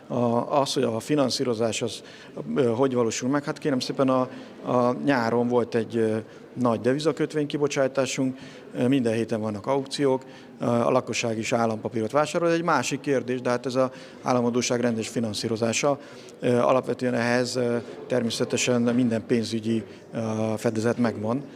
Az, hogy a finanszírozás az hogy valósul meg, hát kérem szépen a nyáron volt egy nagy devizakötvény kibocsátásunk, minden héten vannak aukciók, a lakosság is állampapírot vásárol, ez egy másik kérdés, de hát ez az államadósság rendes finanszírozása. Alapvetően ehhez természetesen minden pénzügyi fedezet megvan.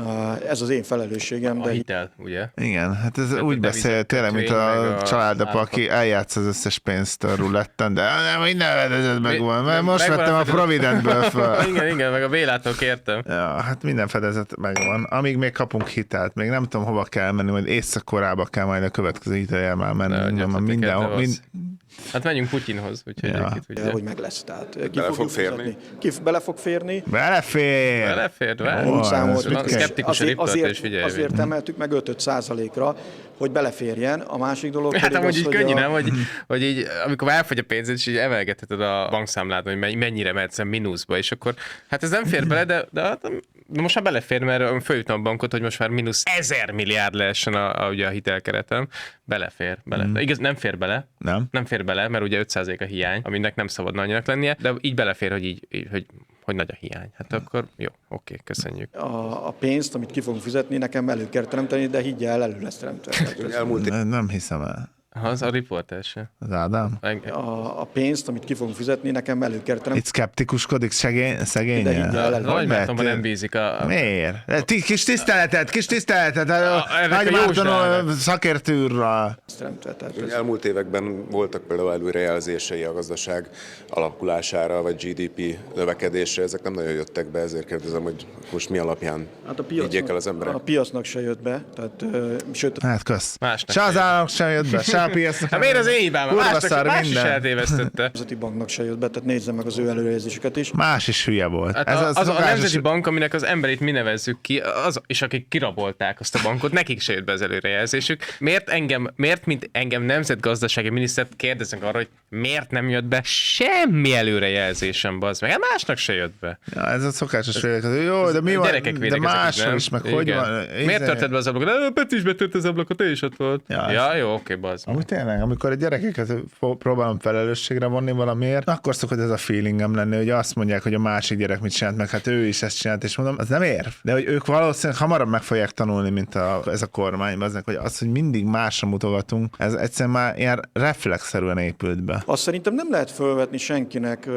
Ez az én felelősségem. A hitel, ugye? Igen, hát ez Tehát úgy a beszél tényleg, mint a családapa, aki eljátsz az összes pénzt a ruletten, de nem, minden megvan, mert most vettem a Providentből föl. Igen, meg a Bélától kértem. Ja, hát minden fedezet megvan. Amíg még kapunk hitelt, még nem tudom hova kell menni, majd Észak-Koreába kell majd a következő hiteljel már menni. Hát menjünk Putyinhoz, úgyhogy Ja. Hogy meg lesz. Tehát Bele fog férni? Bele fog férni. Belefér! Belefért, szkeptikus a riptört, és figyelj. Azért emeltük meg 5-5%-ra, hogy beleférjen. A másik dolog Hát pedig amúgy az, így hogy könnyű, nem? Hogy így, amikor elfogy a pénzed, és így emelgetheted a bankszámládon, hogy mennyire mehetsz a mínuszba, és akkor hát ez nem fér bele, de most már belefér, mert följutom a bankot, hogy most már mínusz 1000 milliárd lehessen ugye a hitelkeretem. Belefér. De igaz, nem fér bele. Nem fér bele, mert ugye 5% a hiány, aminek nem szabadna annyinak lennie, de így belefér, hogy nagy a hiány. Hát akkor jó, oké, köszönjük. a pénzt, amit ki fogunk fizetni, nekem elő kell teremteni, de higgyel el, elő lesz teremteni. Nem hiszem el. Az a riportás. Az Ádám? A pénzt, amit ki fogunk fizetni, nekem elő kell teremteni. Itt szkeptikuskodik szegényen. De higgyel el. Nagy Mártonban nem bízik a... Miért? Kis tiszteletet, Nagy Márton szakértőrral. Elmúlt években voltak például előrejelzései a gazdaság alakulására, vagy GDP növekedésre, ezek nem nagyon jöttek be, ezért kérdezem, hogy most mi alapján higgyék el az emberek. A piacnak se jött be, tehát sőt... Hát kösz. Másnak Se az államnak sem jött be, se a piacnak. Hát miért az én hibám? Más is minden. eltévesztette. A Nemzeti Banknak se jött be, tehát nézze meg az ő előrejelzéseket is. Más is hülye volt. Hát az a Nemzeti Bank, aminek az emberét mi nevezzük ki, és akik kirabolták azt a bankot, nekik se jött be az előrejelzésük. Miért mint engem nemzetgazdasági minisztert kérdeznek arra, hogy miért nem jött be semmi előrejelzésem, bazd meg. Hát másnak se jött be. Ja, ez a szokásos vélekedő. Jó, de mi van? De máshol is, meg hogy van? Miért törted be az ablakot? Peti is betört az ablakot, ő is ott volt. Ja, jó, oké, bazd. Amúgy tényleg, amikor a gyerekeket próbálom felelősségre vonni valamiért, akkor szokott ez a feelingem lenni, hogy azt mondják, hogy a másik gyerek mit csinált, meg hát ő is ezt csinált, és mondom, az nem érv. De hogy ők valószínűleg hamarabb meg fogják tanulni, mint ez a kormány, hogy az, hogy mindig másra mutogatunk, ez egyszerűen már ilyen reflexzerűen épült be. Azt szerintem nem lehet fölvetni senkinek.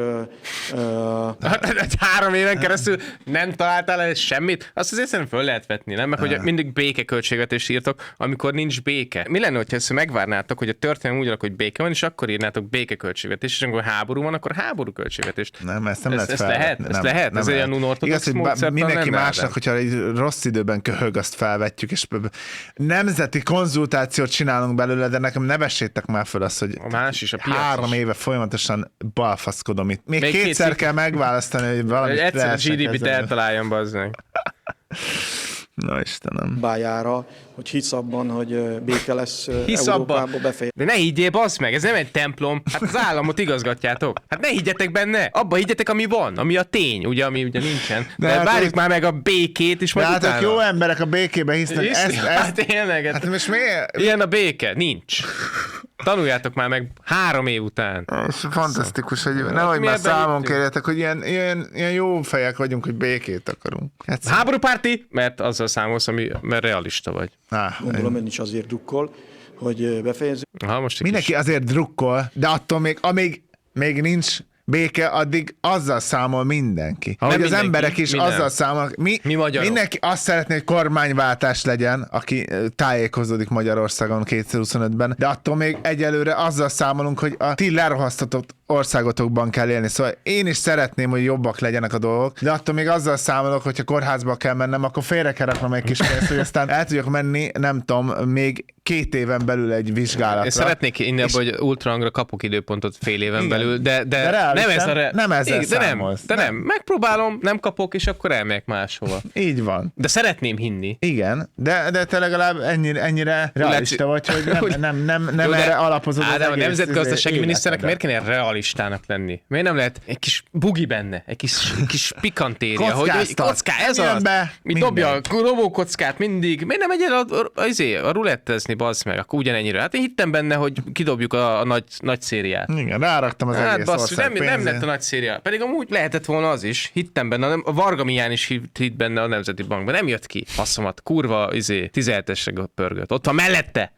Hát 3 éven keresztül nem találtál el semmit? Azt azért szerintem föl lehet vetni, nem? Meg hogy mindig békeköltségvetést írtok, amikor nincs béke. Mi lenne, hogyha ezt megvárnátok, hogy a történelem úgy alakul, hogy béke van, és akkor írnátok békeköltségvetést, és amikor háború van, akkor háború költségvetést. Nem, ezt nem lehet felvetni. Ezt lehet? Ez olyan unortodox módszertan mindenki nem másnak, hogyha egy rossz időben köhög, azt felvetjük, és nemzeti konzultációt csinálunk belőle, de nekem ne vessétek már föl azt, hogy a más is, a 3 éve folyamatosan balfaszkodom itt. Még kétszer kell megválasztani, hogy valamit egyszer a GDP-t eltaláljon, bazd meg. Na Istenem. Bájára, hogy hisz abban, hogy béke lesz Európába befejezni. De ne higgyél, bazd meg, ez nem egy templom. Hát az államot igazgatjátok. Hát ne higgyetek benne. Abba higgyetek, ami van, ami a tény, ugye, ami ugye nincsen. De hát várjuk már meg a békét, és majd hát utána. jó emberek a békében hisznek. Hát tényleg. Hát most miért? Ilyen a béke, nincs. Tanuljátok már meg 3 év után. És fantasztikus, hogy nehogy már számon kérjetek, hogy ilyen jó fejek vagyunk, hogy békét akarunk. Háborúpárti, mert azzal számolsz, mert realista vagy. Gondolom, ön is azért drukkol, hogy befejezzük. Mindenki azért drukkol, de attól még, amíg nincs béke, addig azzal számol mindenki. Ahogy az mindenki, emberek is mi nem. azzal számolnak. Mi magyarok. Mindenki azt szeretné, hogy kormányváltás legyen, aki tájékozódik Magyarországon 2025-ben, de attól még egyelőre azzal számolunk, hogy a ti lerohasztatott országotokban kell élni. Szóval én is szeretném, hogy jobbak legyenek a dolgok, de attól még azzal számolok, hogyha kórházba kell mennem, akkor félre kell raknom egy kis pénzt, hogy aztán el tudjak menni, nem tudom, még 2 éven belül egy vizsgálatra. Én szeretnék inni abba, hogy ultrahangra kapok időpontot fél éven Igen. belül, de nem ez a nem ezzel igen, számolsz. de nem. Megpróbálom, nem kapok, és akkor elmegyek máshova. Így van. De szeretném hinni. Igen, de te legalább ennyire realista vagy, hogy nem erre alapozod az Ádám, a egész nemzetgazdasági miniszternek miért életedet. kéne realistának lenni? Miért nem lehet egy kis bugi benne, egy kis pikantéria, hogy Kockáztat. kocká, ez Jön az. be Mi minden. dobja a dobókockát mindig. Miért nem egyen a rulettezni, bazd meg, akkor ugyanennyire. Hát én hittem benne, hogy kidobjuk a nagy szériát. Igen, ráraktam az Hát egész basszus, ország nem pénzét. lett a nagy széria. Pedig amúgy lehetett volna az is. Hittem benne, a Varga Mián is hitt benne a Nemzeti Bankban. Nem jött ki. Passzomat, kurva, 17-esre pörgött. Ott van mellette.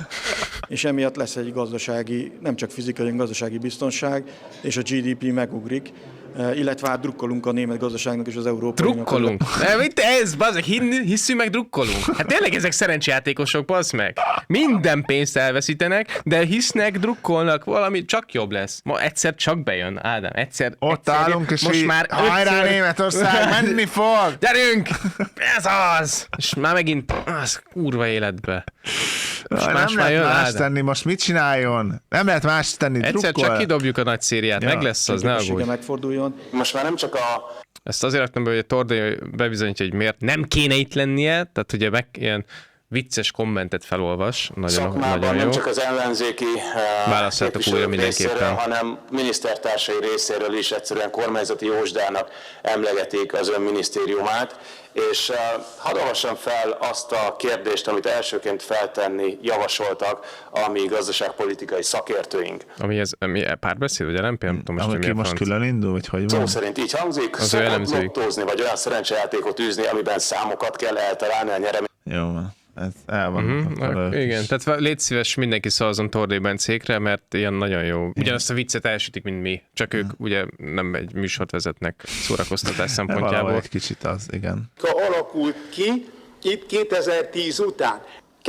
És emiatt lesz egy gazdasági, nem csak fizikai, hanem gazdasági biztonság, és a GDP megugrik, illetve hát drukkolunk a német gazdaságnak és az európai. Drukkolunk. Mit ez, bazdmeg, hiszünk meg, drukkolunk. Hát tényleg ezek szerencsejátékosok, bazd meg. Minden pénzt elveszítenek, de hisznek, drukkolnak, valami csak jobb lesz. Ma egyszer csak bejön, Ádám, egyszer. Ott állunk, és most így, már hajrá ötször- Németország, menni fog! Gyerünk! Ez az! És már megint az kurva életbe. Most Nem már lehet jön, más Ádám. tenni, most mit csináljon? Nem lehet más tenni, Egyszer drukkol. csak kidobjuk a nagy szériát, Ja. meg lesz az, ne képessége aggódj. megforduljon. Most már nem csak a Ezt azért raktam be, hogy a Tordai bebizonyítja, hogy miért nem kéne itt lennie, tehát ugye ilyen vicces kommentet felolvas, nagyon szakmában, jó. nem csak az ellenzéki Válaszoljatok képviselők újra mindenképpen. részéről, hanem minisztertársai részéről is egyszerűen kormányzati jósdának emlegetik az ön minisztériumát. És hadd olvassam fel azt a kérdést, amit elsőként feltenni javasoltak a mi gazdaságpolitikai szakértőink. Ami párbeszéd, ugye nem? Például most, Ami hogy mi ki a most franc. külön indul, vagy hogy Szó van? szerint így hangzik, Az ő szokott elemzőik. lottózni, vagy olyan szerencsejátékot űzni, amiben számokat kell eltalálni a nyeremény. Jó van. Ez el van. akkor Igen, tehát légy szíves, mindenki szavazzon Tordai Bencékre, mert ilyen nagyon jó. Ugyanazt a viccet elsütik, mint mi, csak ők ugye nem egy műsort vezetnek szórakoztatás Valahogy szempontjából. egy kicsit az, igen. alakult ki itt 2010 után.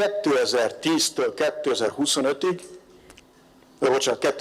2010-től 2025-ig, bocsánat,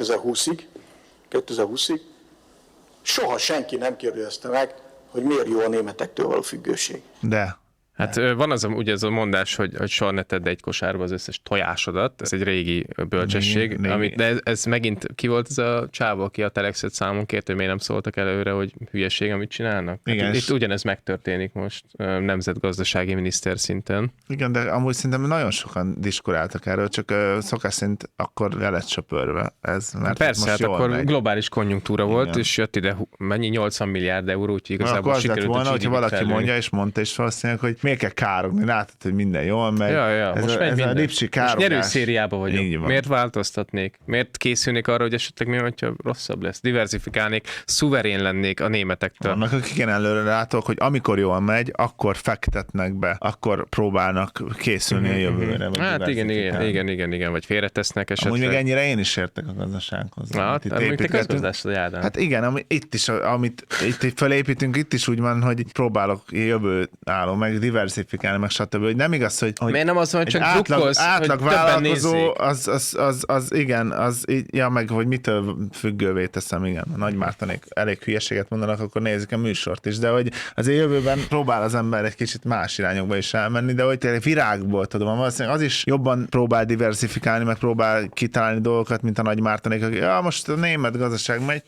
2020-ig soha senki nem kérdezte meg, hogy miért jó a németektől való függőség. De. Hát van az ugye ez a mondás, hogy soha ne tedd egy kosárba az összes tojásodat. Ez egy régi bölcsesség. Régi. De ez megint ki volt ez a csáva, aki a Telexet számon kért, hogy miért nem szóltak előre, hogy hülyeség, amit csinálnak? Igen, Hát és- itt ugyanez megtörténik most nemzetgazdasági miniszter szinten. Igen, de amúgy szerintem nagyon sokan diskuráltak erről, csak szokás szerint akkor le lett söpörve ez, mert Persze, most hát jól akkor megy. globális konjunktúra volt, Igen. és jött ide mennyi 80 milliárd euró, úgyhogy Akkor igazából az lett sikerült volna, a hogyha GDP-t valaki felülni. mondja, és mondta is valószínűleg, hogy miért kell károgni, látod, hogy minden jól megy. Ja, ez most a, megy ez minden. a lipsi Most károgás. nyerőszériában Így vagyok. van. Miért változtatnék? Miért készülnék arra, hogy esetleg mi, hogyha rosszabb lesz? Diversifikálnék, szuverén lennék a németektől. Vannak, akik igen előre látok, hogy amikor jól megy, akkor fektetnek be, akkor próbálnak készülni a jövőre. vagy Hát diversifikálni. igen, vagy félretesznek esetleg. Amúgy még ennyire én is értek a gazdasághoz. Na, amit itt hát, mondjuk te építgetünk. közgazdás vagy Ádám. Hát igen, itt is, amit itt felépítünk, itt is úgy van, hogy próbálok jövőt álló, meg diversifikálni, meg stb. Hogy nem igaz, hogy Miért nem az van, hogy egy csak drukkolsz, hogy átlag többen vállalkozó, nézzék? az igen, az így, ja, meg hogy mitől függővé teszem, igen. A Nagy Mártonék elég hülyeséget mondanak, akkor nézik a műsort is, de hogy azért jövőben próbál az ember egy kicsit más irányokba is elmenni, de hogy tényleg virágból tudom, valószínűleg az is jobban próbál diversifikálni, meg próbál kitalálni dolgokat, mint a Nagy Mártonék, aki most a német gazdaság megy,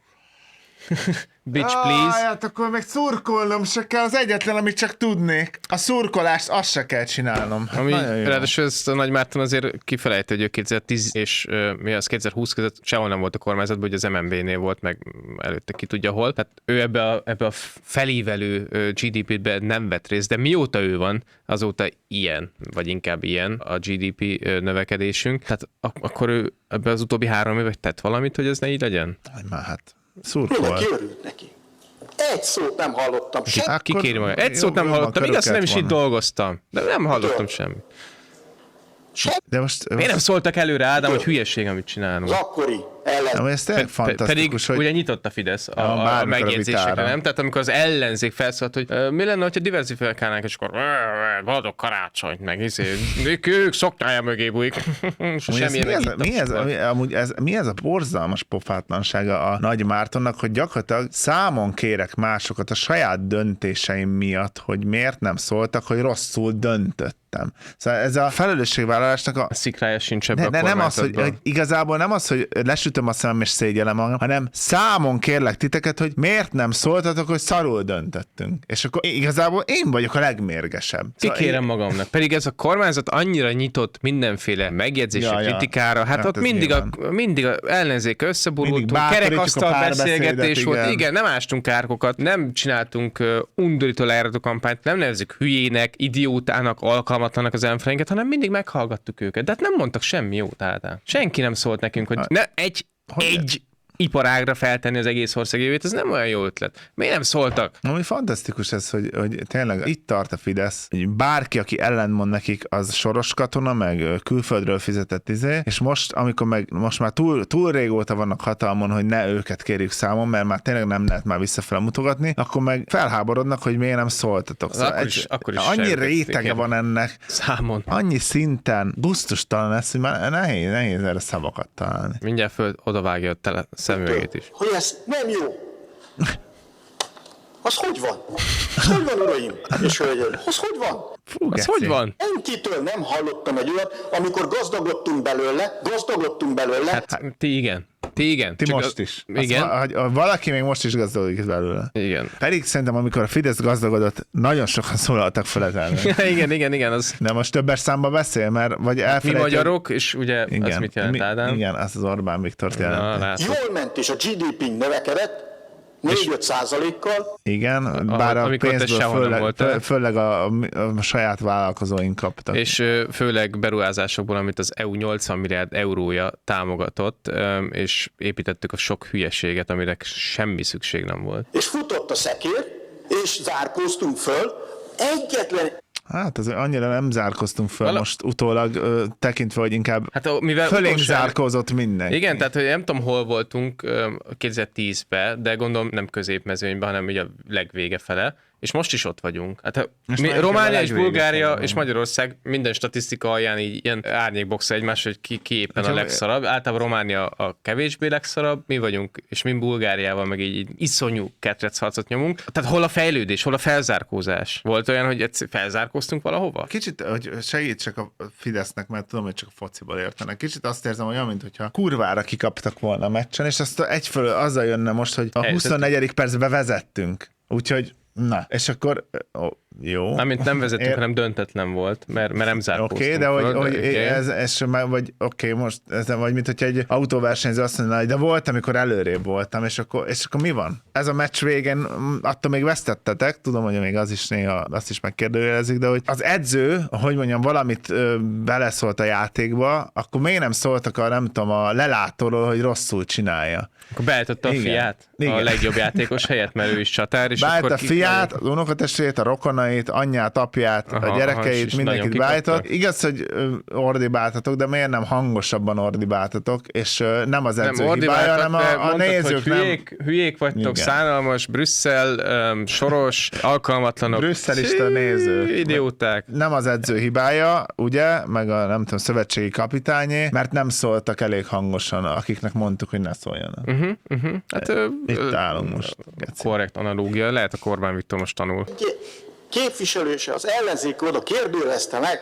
Bitch, please. Hát akkor meg szurkolnom se kell, az egyetlen, amit csak tudnék. A szurkolást azt se kell csinálnom. Hát Ami, nagyon jó. ráadásul ezt a Nagy Márton azért kifelejtett, hogy ő 2010 és mi az 2020 között sehol nem volt a kormányzatban, hogy az MNB-nél volt, meg előtte ki tudja hol. Tehát ő ebbe a felívelő GDP-ben nem vett részt, de mióta ő van, azóta ilyen, vagy inkább ilyen a GDP növekedésünk. Tehát akkor ő ebbe az utóbbi 3 évben tett valamit, hogy ez ne így legyen? Már hát szurkol. Mindenki örült neki. Egy szót nem hallottam. Kikéri magát. Egy szót nem jobban hallottam, igaz, nem is itt köröket dolgoztam, de nem hallottam semmit. De most Miért nem szóltak előre, Ádám, hogy hülyeség, amit csinálunk? Az akkori Ami ez tényleg fantasztikus, pedig ugye nyitott a Fidesz a bármikor a megjegyzésekre, vitára. nem? Tehát amikor az ellenzék felszólalt, hogy mi lenne, hogyha diversifikálnánk, és akkor boldog karácsonyt, meg ők szoknyája mögé bújik. Mi ez a borzalmas pofátlansága a Nagy Mártonnak, hogy gyakorlatilag számon kérek másokat a saját döntéseim miatt, hogy miért nem szóltak, hogy rosszul döntöttem. Szóval ez a felelősségvállalásnak a szikrája sincs ebbe de a nem az, hogy igazából nem az, hogy lesütöm a szemem és szégyellem magam, hanem számon kérlek titeket, hogy miért nem szóltatok, hogy szarul döntöttünk. És akkor igazából én vagyok a legmérgesebb. Kikérem magamnak. Pedig ez a kormányzat annyira nyitott mindenféle megjegyzésre, kritikára, hát ott mindig a ellenzék összeborultunk, kerekasztal beszélgetés volt, igen, nem ástunk árkokat, nem csináltunk undorító lejárató kampányt, nem nevezzük hülyének, idiótának, alkalmatlanak az ellenfeleinket, hanem mindig meghallgattuk őket. De hát nem mondtak semmi jót által. Senki nem szólt nekünk, hogy egy iparágra feltenni az egész ország jövőjét, ez nem olyan jó ötlet. Miért nem szóltak? Ami fantasztikus ez, hogy tényleg itt tart a Fidesz, hogy bárki, aki ellentmond nekik, az soros katona, meg külföldről fizetett és amikor most már túl régóta vannak hatalmon, hogy ne őket kérjük számon, mert már tényleg nem lehet már visszafele mutogatni, akkor meg felháborodnak, hogy miért nem szóltatok. Szóval akkor is annyi rétege van ennek. Számon. Annyi szinten gusztustalan lesz, hogy már nehéz erre szavakat találni. Mindjárt föl odavágja a szemüvegét is. Hogy ez nem jó. Az hogy van? Hogy van, uraim és hölgyeim? Az hogy van? Az hogy van? Senkitől nem hallottam egy olyat, amikor gazdagodtunk belőle. Hát ti igen. Ti most is. Igen. Valaki még most is gazdagodik belőle. Igen. Pedig szerintem, amikor a Fidesz gazdagodott, nagyon sokan szólaltak fel ezen. igen. Az... De most többes számba beszél, mert vagy elfelejtjük. Mi magyarok, és ugye igen. Az mit jelent, Ádám? Igen, az Orbán Viktort jelenti. Jól ment, és a GDP növekedett, 4-5%-kal. Igen, bár a pénzből főleg a saját vállalkozóink kaptak. És főleg beruházásokból, amit az EU 80 milliárd eurója támogatott, és építettük a sok hülyeséget, amire semmi szükség nem volt. És futott a szekér, és zárkóztunk föl, egyetlen... Hát azért annyira nem zárkoztunk föl most utólag, tekintve, hogy inkább mivel fölénk zárkózott mindenki. Igen, tehát hogy nem tudom, hol voltunk 2010-ben, de gondolom nem középmezőnyben, hanem ugye a legvége fele, és most is ott vagyunk. Hát Románia és Bulgária és Magyarország minden statisztika alján így ilyen árnyékboxa egymás, hogy ki éppen a legszarabb. Általában Románia a kevésbé legszarabb, mi vagyunk, és mi Bulgáriával meg így iszonyú ketrecharcot nyomunk. Tehát hol a fejlődés, hol a felzárkózás? Volt olyan, hogy felzárkóztunk valahova? Kicsit, hogy segítsek a Fidesznek, mert tudom, hogy csak a fociból értenek. Kicsit azt érzem, hogy olyan, mintha kurvára kikaptak volna a meccsen, és azt egyfelől azzal jönne most, hogy a 24. percben vezettünk. Úgyhogy na, és akkor jó. Amint nem vezettünk, hanem döntetlen volt, mert nem zárkóztunk. Oké, de hogy ez vagy most, vagy mint hogyha egy autóversenyző azt mondaná, de volt, amikor előrébb voltam, és akkor mi van? Ez a meccs végén, attól még vesztettetek, tudom, hogy még az is néha azt is megkérdőjelezik, de hogy az edző, hogy mondjam, valamit beleszólt a játékba, akkor miért nem szóltak nem tudom, a lelátóról, hogy rosszul csinálja. Akkor beállította a fiát a legjobb játékos helyett, mert ő is csatár. És beállt a fiát, az unokatestvérét, a rokonait, anyját, apját, a gyerekeit, mindenkit beállított. Igaz, hogy ordibáltatok, de miért nem hangosabban ordibáltatok, és nem az edző hibája, hanem a nézők nem... Hülyék vagytok, szánalmas, Brüsszel, Soros, alkalmatlanok. Brüsszelista nézők. Idióták. Nem az edző hibája, ugye, meg a nem tudom, szövetségi kapitányé, mert nem szóltak elég hangosan, akiknek mondtuk, hogy ne szóljanak. Hát, itt állunk most. Korrekt analógia, lehet a Orbán Viktor most tanul. Képviselőse az ellenzék oda kérdőjelezte meg,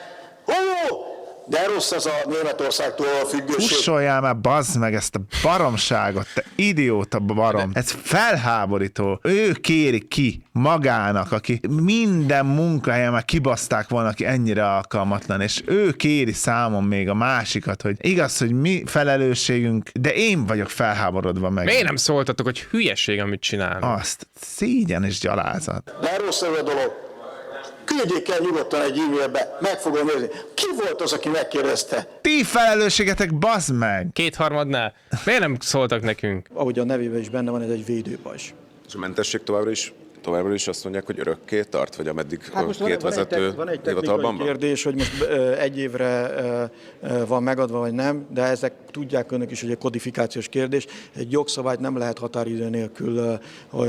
de rossz az a Németországtól a függőség. Kussoljál már, bazd meg ezt a baromságot, te idióta barom. Ez felháborító. Ő kéri ki magának, aki minden munkahelyen már kibaszták volna, aki ennyire alkalmatlan, és ő kéri számon még a másikat, hogy igaz, hogy mi felelősségünk, de én vagyok felháborodva meg. Miért nem szóltatok, hogy hülyeség, amit csinálunk? Azt, szégyen és gyalázat. De rossz a dolog. Küldjék el nyugodtan egy e-mailbe, meg fogom nézni. Ki volt az, aki megkérdezte? Ti felelősségetek, bazd meg! 2/3-nál. Miért nem szóltak nekünk? Ahogy a nevében is benne van, ez egy védőpajzs. És a mentesség továbbra is továbbra is azt mondják, hogy örökké tart, vagy ameddig Hát a két vezető van egy hivatalban technikai van? kérdés, hogy most egy évre van megadva, vagy nem, de ezek tudják önök is, hogy egy kodifikációs kérdés. Egy jogszabályt nem lehet határidő nélkül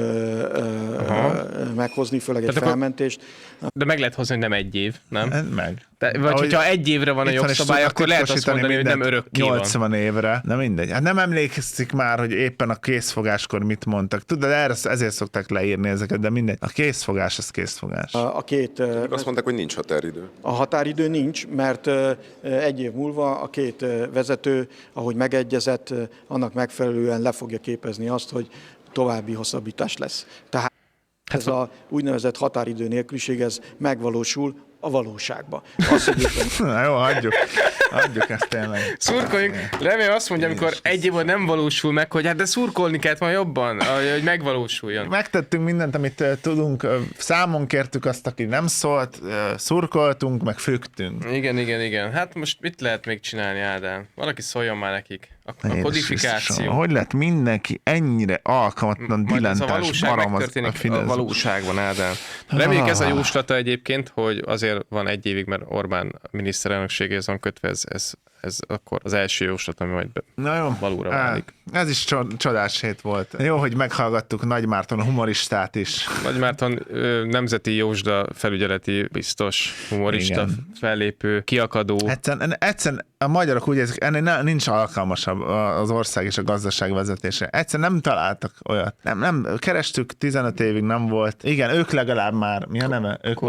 meghozni, főleg egy felmentést. De meg lehet hozni, hogy nem egy év, nem? Meg. Vagy hogyha egy évre van a jogszabály, akkor lehet azt mondani, hogy nem örökké van. 80 évre, de mindegy. Hát nem emlékszik már, hogy éppen a készfogáskor mit mondtak. Tudod, ezért szokták leírni ezeket, de mindegy. A készfogás, az készfogás. Azt mondták, hogy nincs határidő. A határidő nincs, mert egy év múlva a két vezető, ahogy megegyezett, annak megfelelően le fogja képezni azt, hogy további hosszabbítás lesz. Tehát ez a úgynevezett határidő nélküliség, ez megvalósul a valóságba. Na jó, hagyjuk ezt tényleg. Szurkoljunk. Remélem azt mondja, amikor egy év nem valósul meg, hogy hát de szurkolni kellett van jobban, hogy megvalósuljon. Megtettünk mindent, amit tudunk, számon kértük azt, aki nem szólt, szurkoltunk, meg fügtünk. Igen. Hát most mit lehet még csinálni, Ádám? Valaki szóljon már nekik. A kodifikáció. Hogy lett mindenki ennyire alkalmatlan, dilentás, barom a valóságban, Ádám. Reméljük ez a jóslata egyébként, hogy azért van egy évig, mert Orbán miniszterelnökségéhez van kötve, ez akkor az első jóslat, ami majd valóra válik. Ez is csodás hét volt. Jó, hogy meghallgattuk Nagy Márton humoristát is. Nagy Márton nemzeti jósda felügyeleti biztos, humorista, fellépő, kiakadó. Egyszerűen a magyarok úgy érzik, ennél nincs alkalmasabb az ország és a gazdaság vezetése. Egyszerűen nem találtak olyat. Nem, kerestük 15 évig, nem volt. Igen, ők legalább már, mi a neve? Ők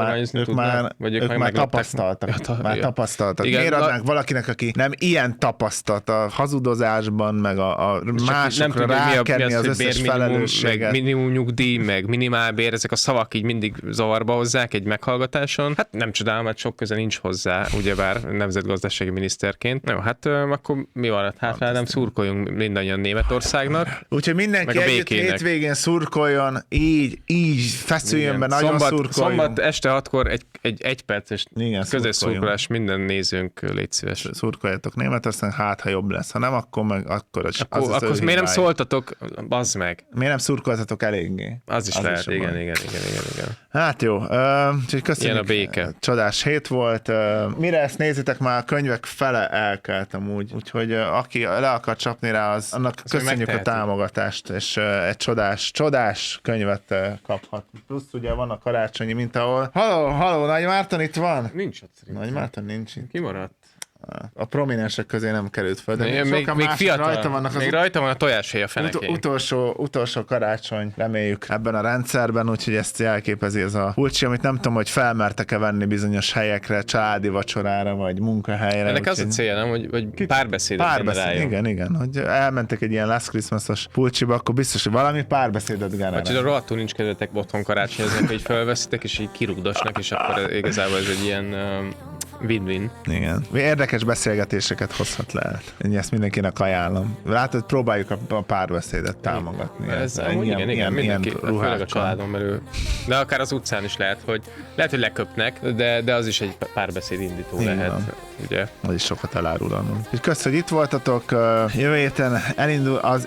már tapasztaltak. Igen, miért adnánk valakinek, aki nem ilyen tapasztalt a hazudozásban, meg a másokra rákenni az összes felelősséget. Meg minimum nyugdíj, meg minimálbér, ezek a szavak így mindig zavarba hozzák egy meghallgatáson. Hát nem csodálom, mert sok köze nincs hozzá, ugyebár nemzetgazdasági miniszterként. Jó, hát akkor mi van? Hát nem szurkoljunk mindannyian Németországnak. Úgyhogy mindenki együtt hétvégén szurkoljon, így feszüljön be, nagyon szurkoljunk. Szombat este 6-kor egy perces közös szurkolás, minden nézőnk, légy szíves. Szurkoljatok Németország, hát ha jobb lesz. Ha nem, akkor akkor miért nem szóltatok, bazd meg? Miért nem szurkoltatok eléggé? Az is lehet, igen. Hát jó, úgyhogy köszönjük. Ilyen a béke. Csodás hét volt. Mire ezt nézitek, már a könyvek fele elkelt amúgy. Úgyhogy aki le akar csapni rá, annak köszönjük a támogatást, és egy csodás könyvet kaphat. Plusz ugye van a karácsonyi, mint ahol... Halló, Nagy Márton itt van? Nincs ott szerintem. Nagy Márton nincs itt. Kimaradt. A prominensek közé nem került föl, de még fiatal, rajta vannak. Még rajta van a tojáshéj a fenekén. Utolsó karácsony, reméljük ebben a rendszerben, úgyhogy ezt jelképezi ez a pulcsi, amit nem tudom, hogy felmertek-e venni bizonyos helyekre, családi vacsorára, vagy munkahelyre. Ennek az a célja, nem? Hogy párbeszédet generáljon. Igen, hogy elmentek egy ilyen Last Christmas-os pulcsiba, akkor biztos, hogy valami párbeszédet generál. Vagy hogy a rohadtul nincs kedvetek otthon karácsonyozni, hogy felveszitek, és így kirugdosnak, és akkor igazából ez egy ilyen... win-win. Igen. Érdekes beszélgetéseket hozhat le. Én ezt mindenkinek ajánlom. Látod, próbáljuk a párbeszédet támogatni. Ez igen, mindenki, főleg a családon belül. De akár az utcán is lehet, hogy leköpnek, de az is egy párbeszéd indító lehet. Ugye? Az is sokat elárul annól. Köszönöm, hogy itt voltatok. Jövő héten elindul az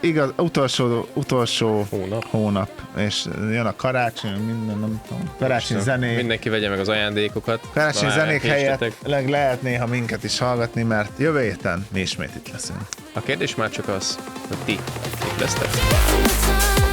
utolsó hónap. És jön a karácsony, minden, nem tudom. Karácsony zenék. Mindenki vegye meg az ajándékokat. Karácsony zenék helyett lehet néha minket is hallgatni, mert jövő héten mi ismét itt leszünk. A kérdés már csak az, hogy ti itt lesztek.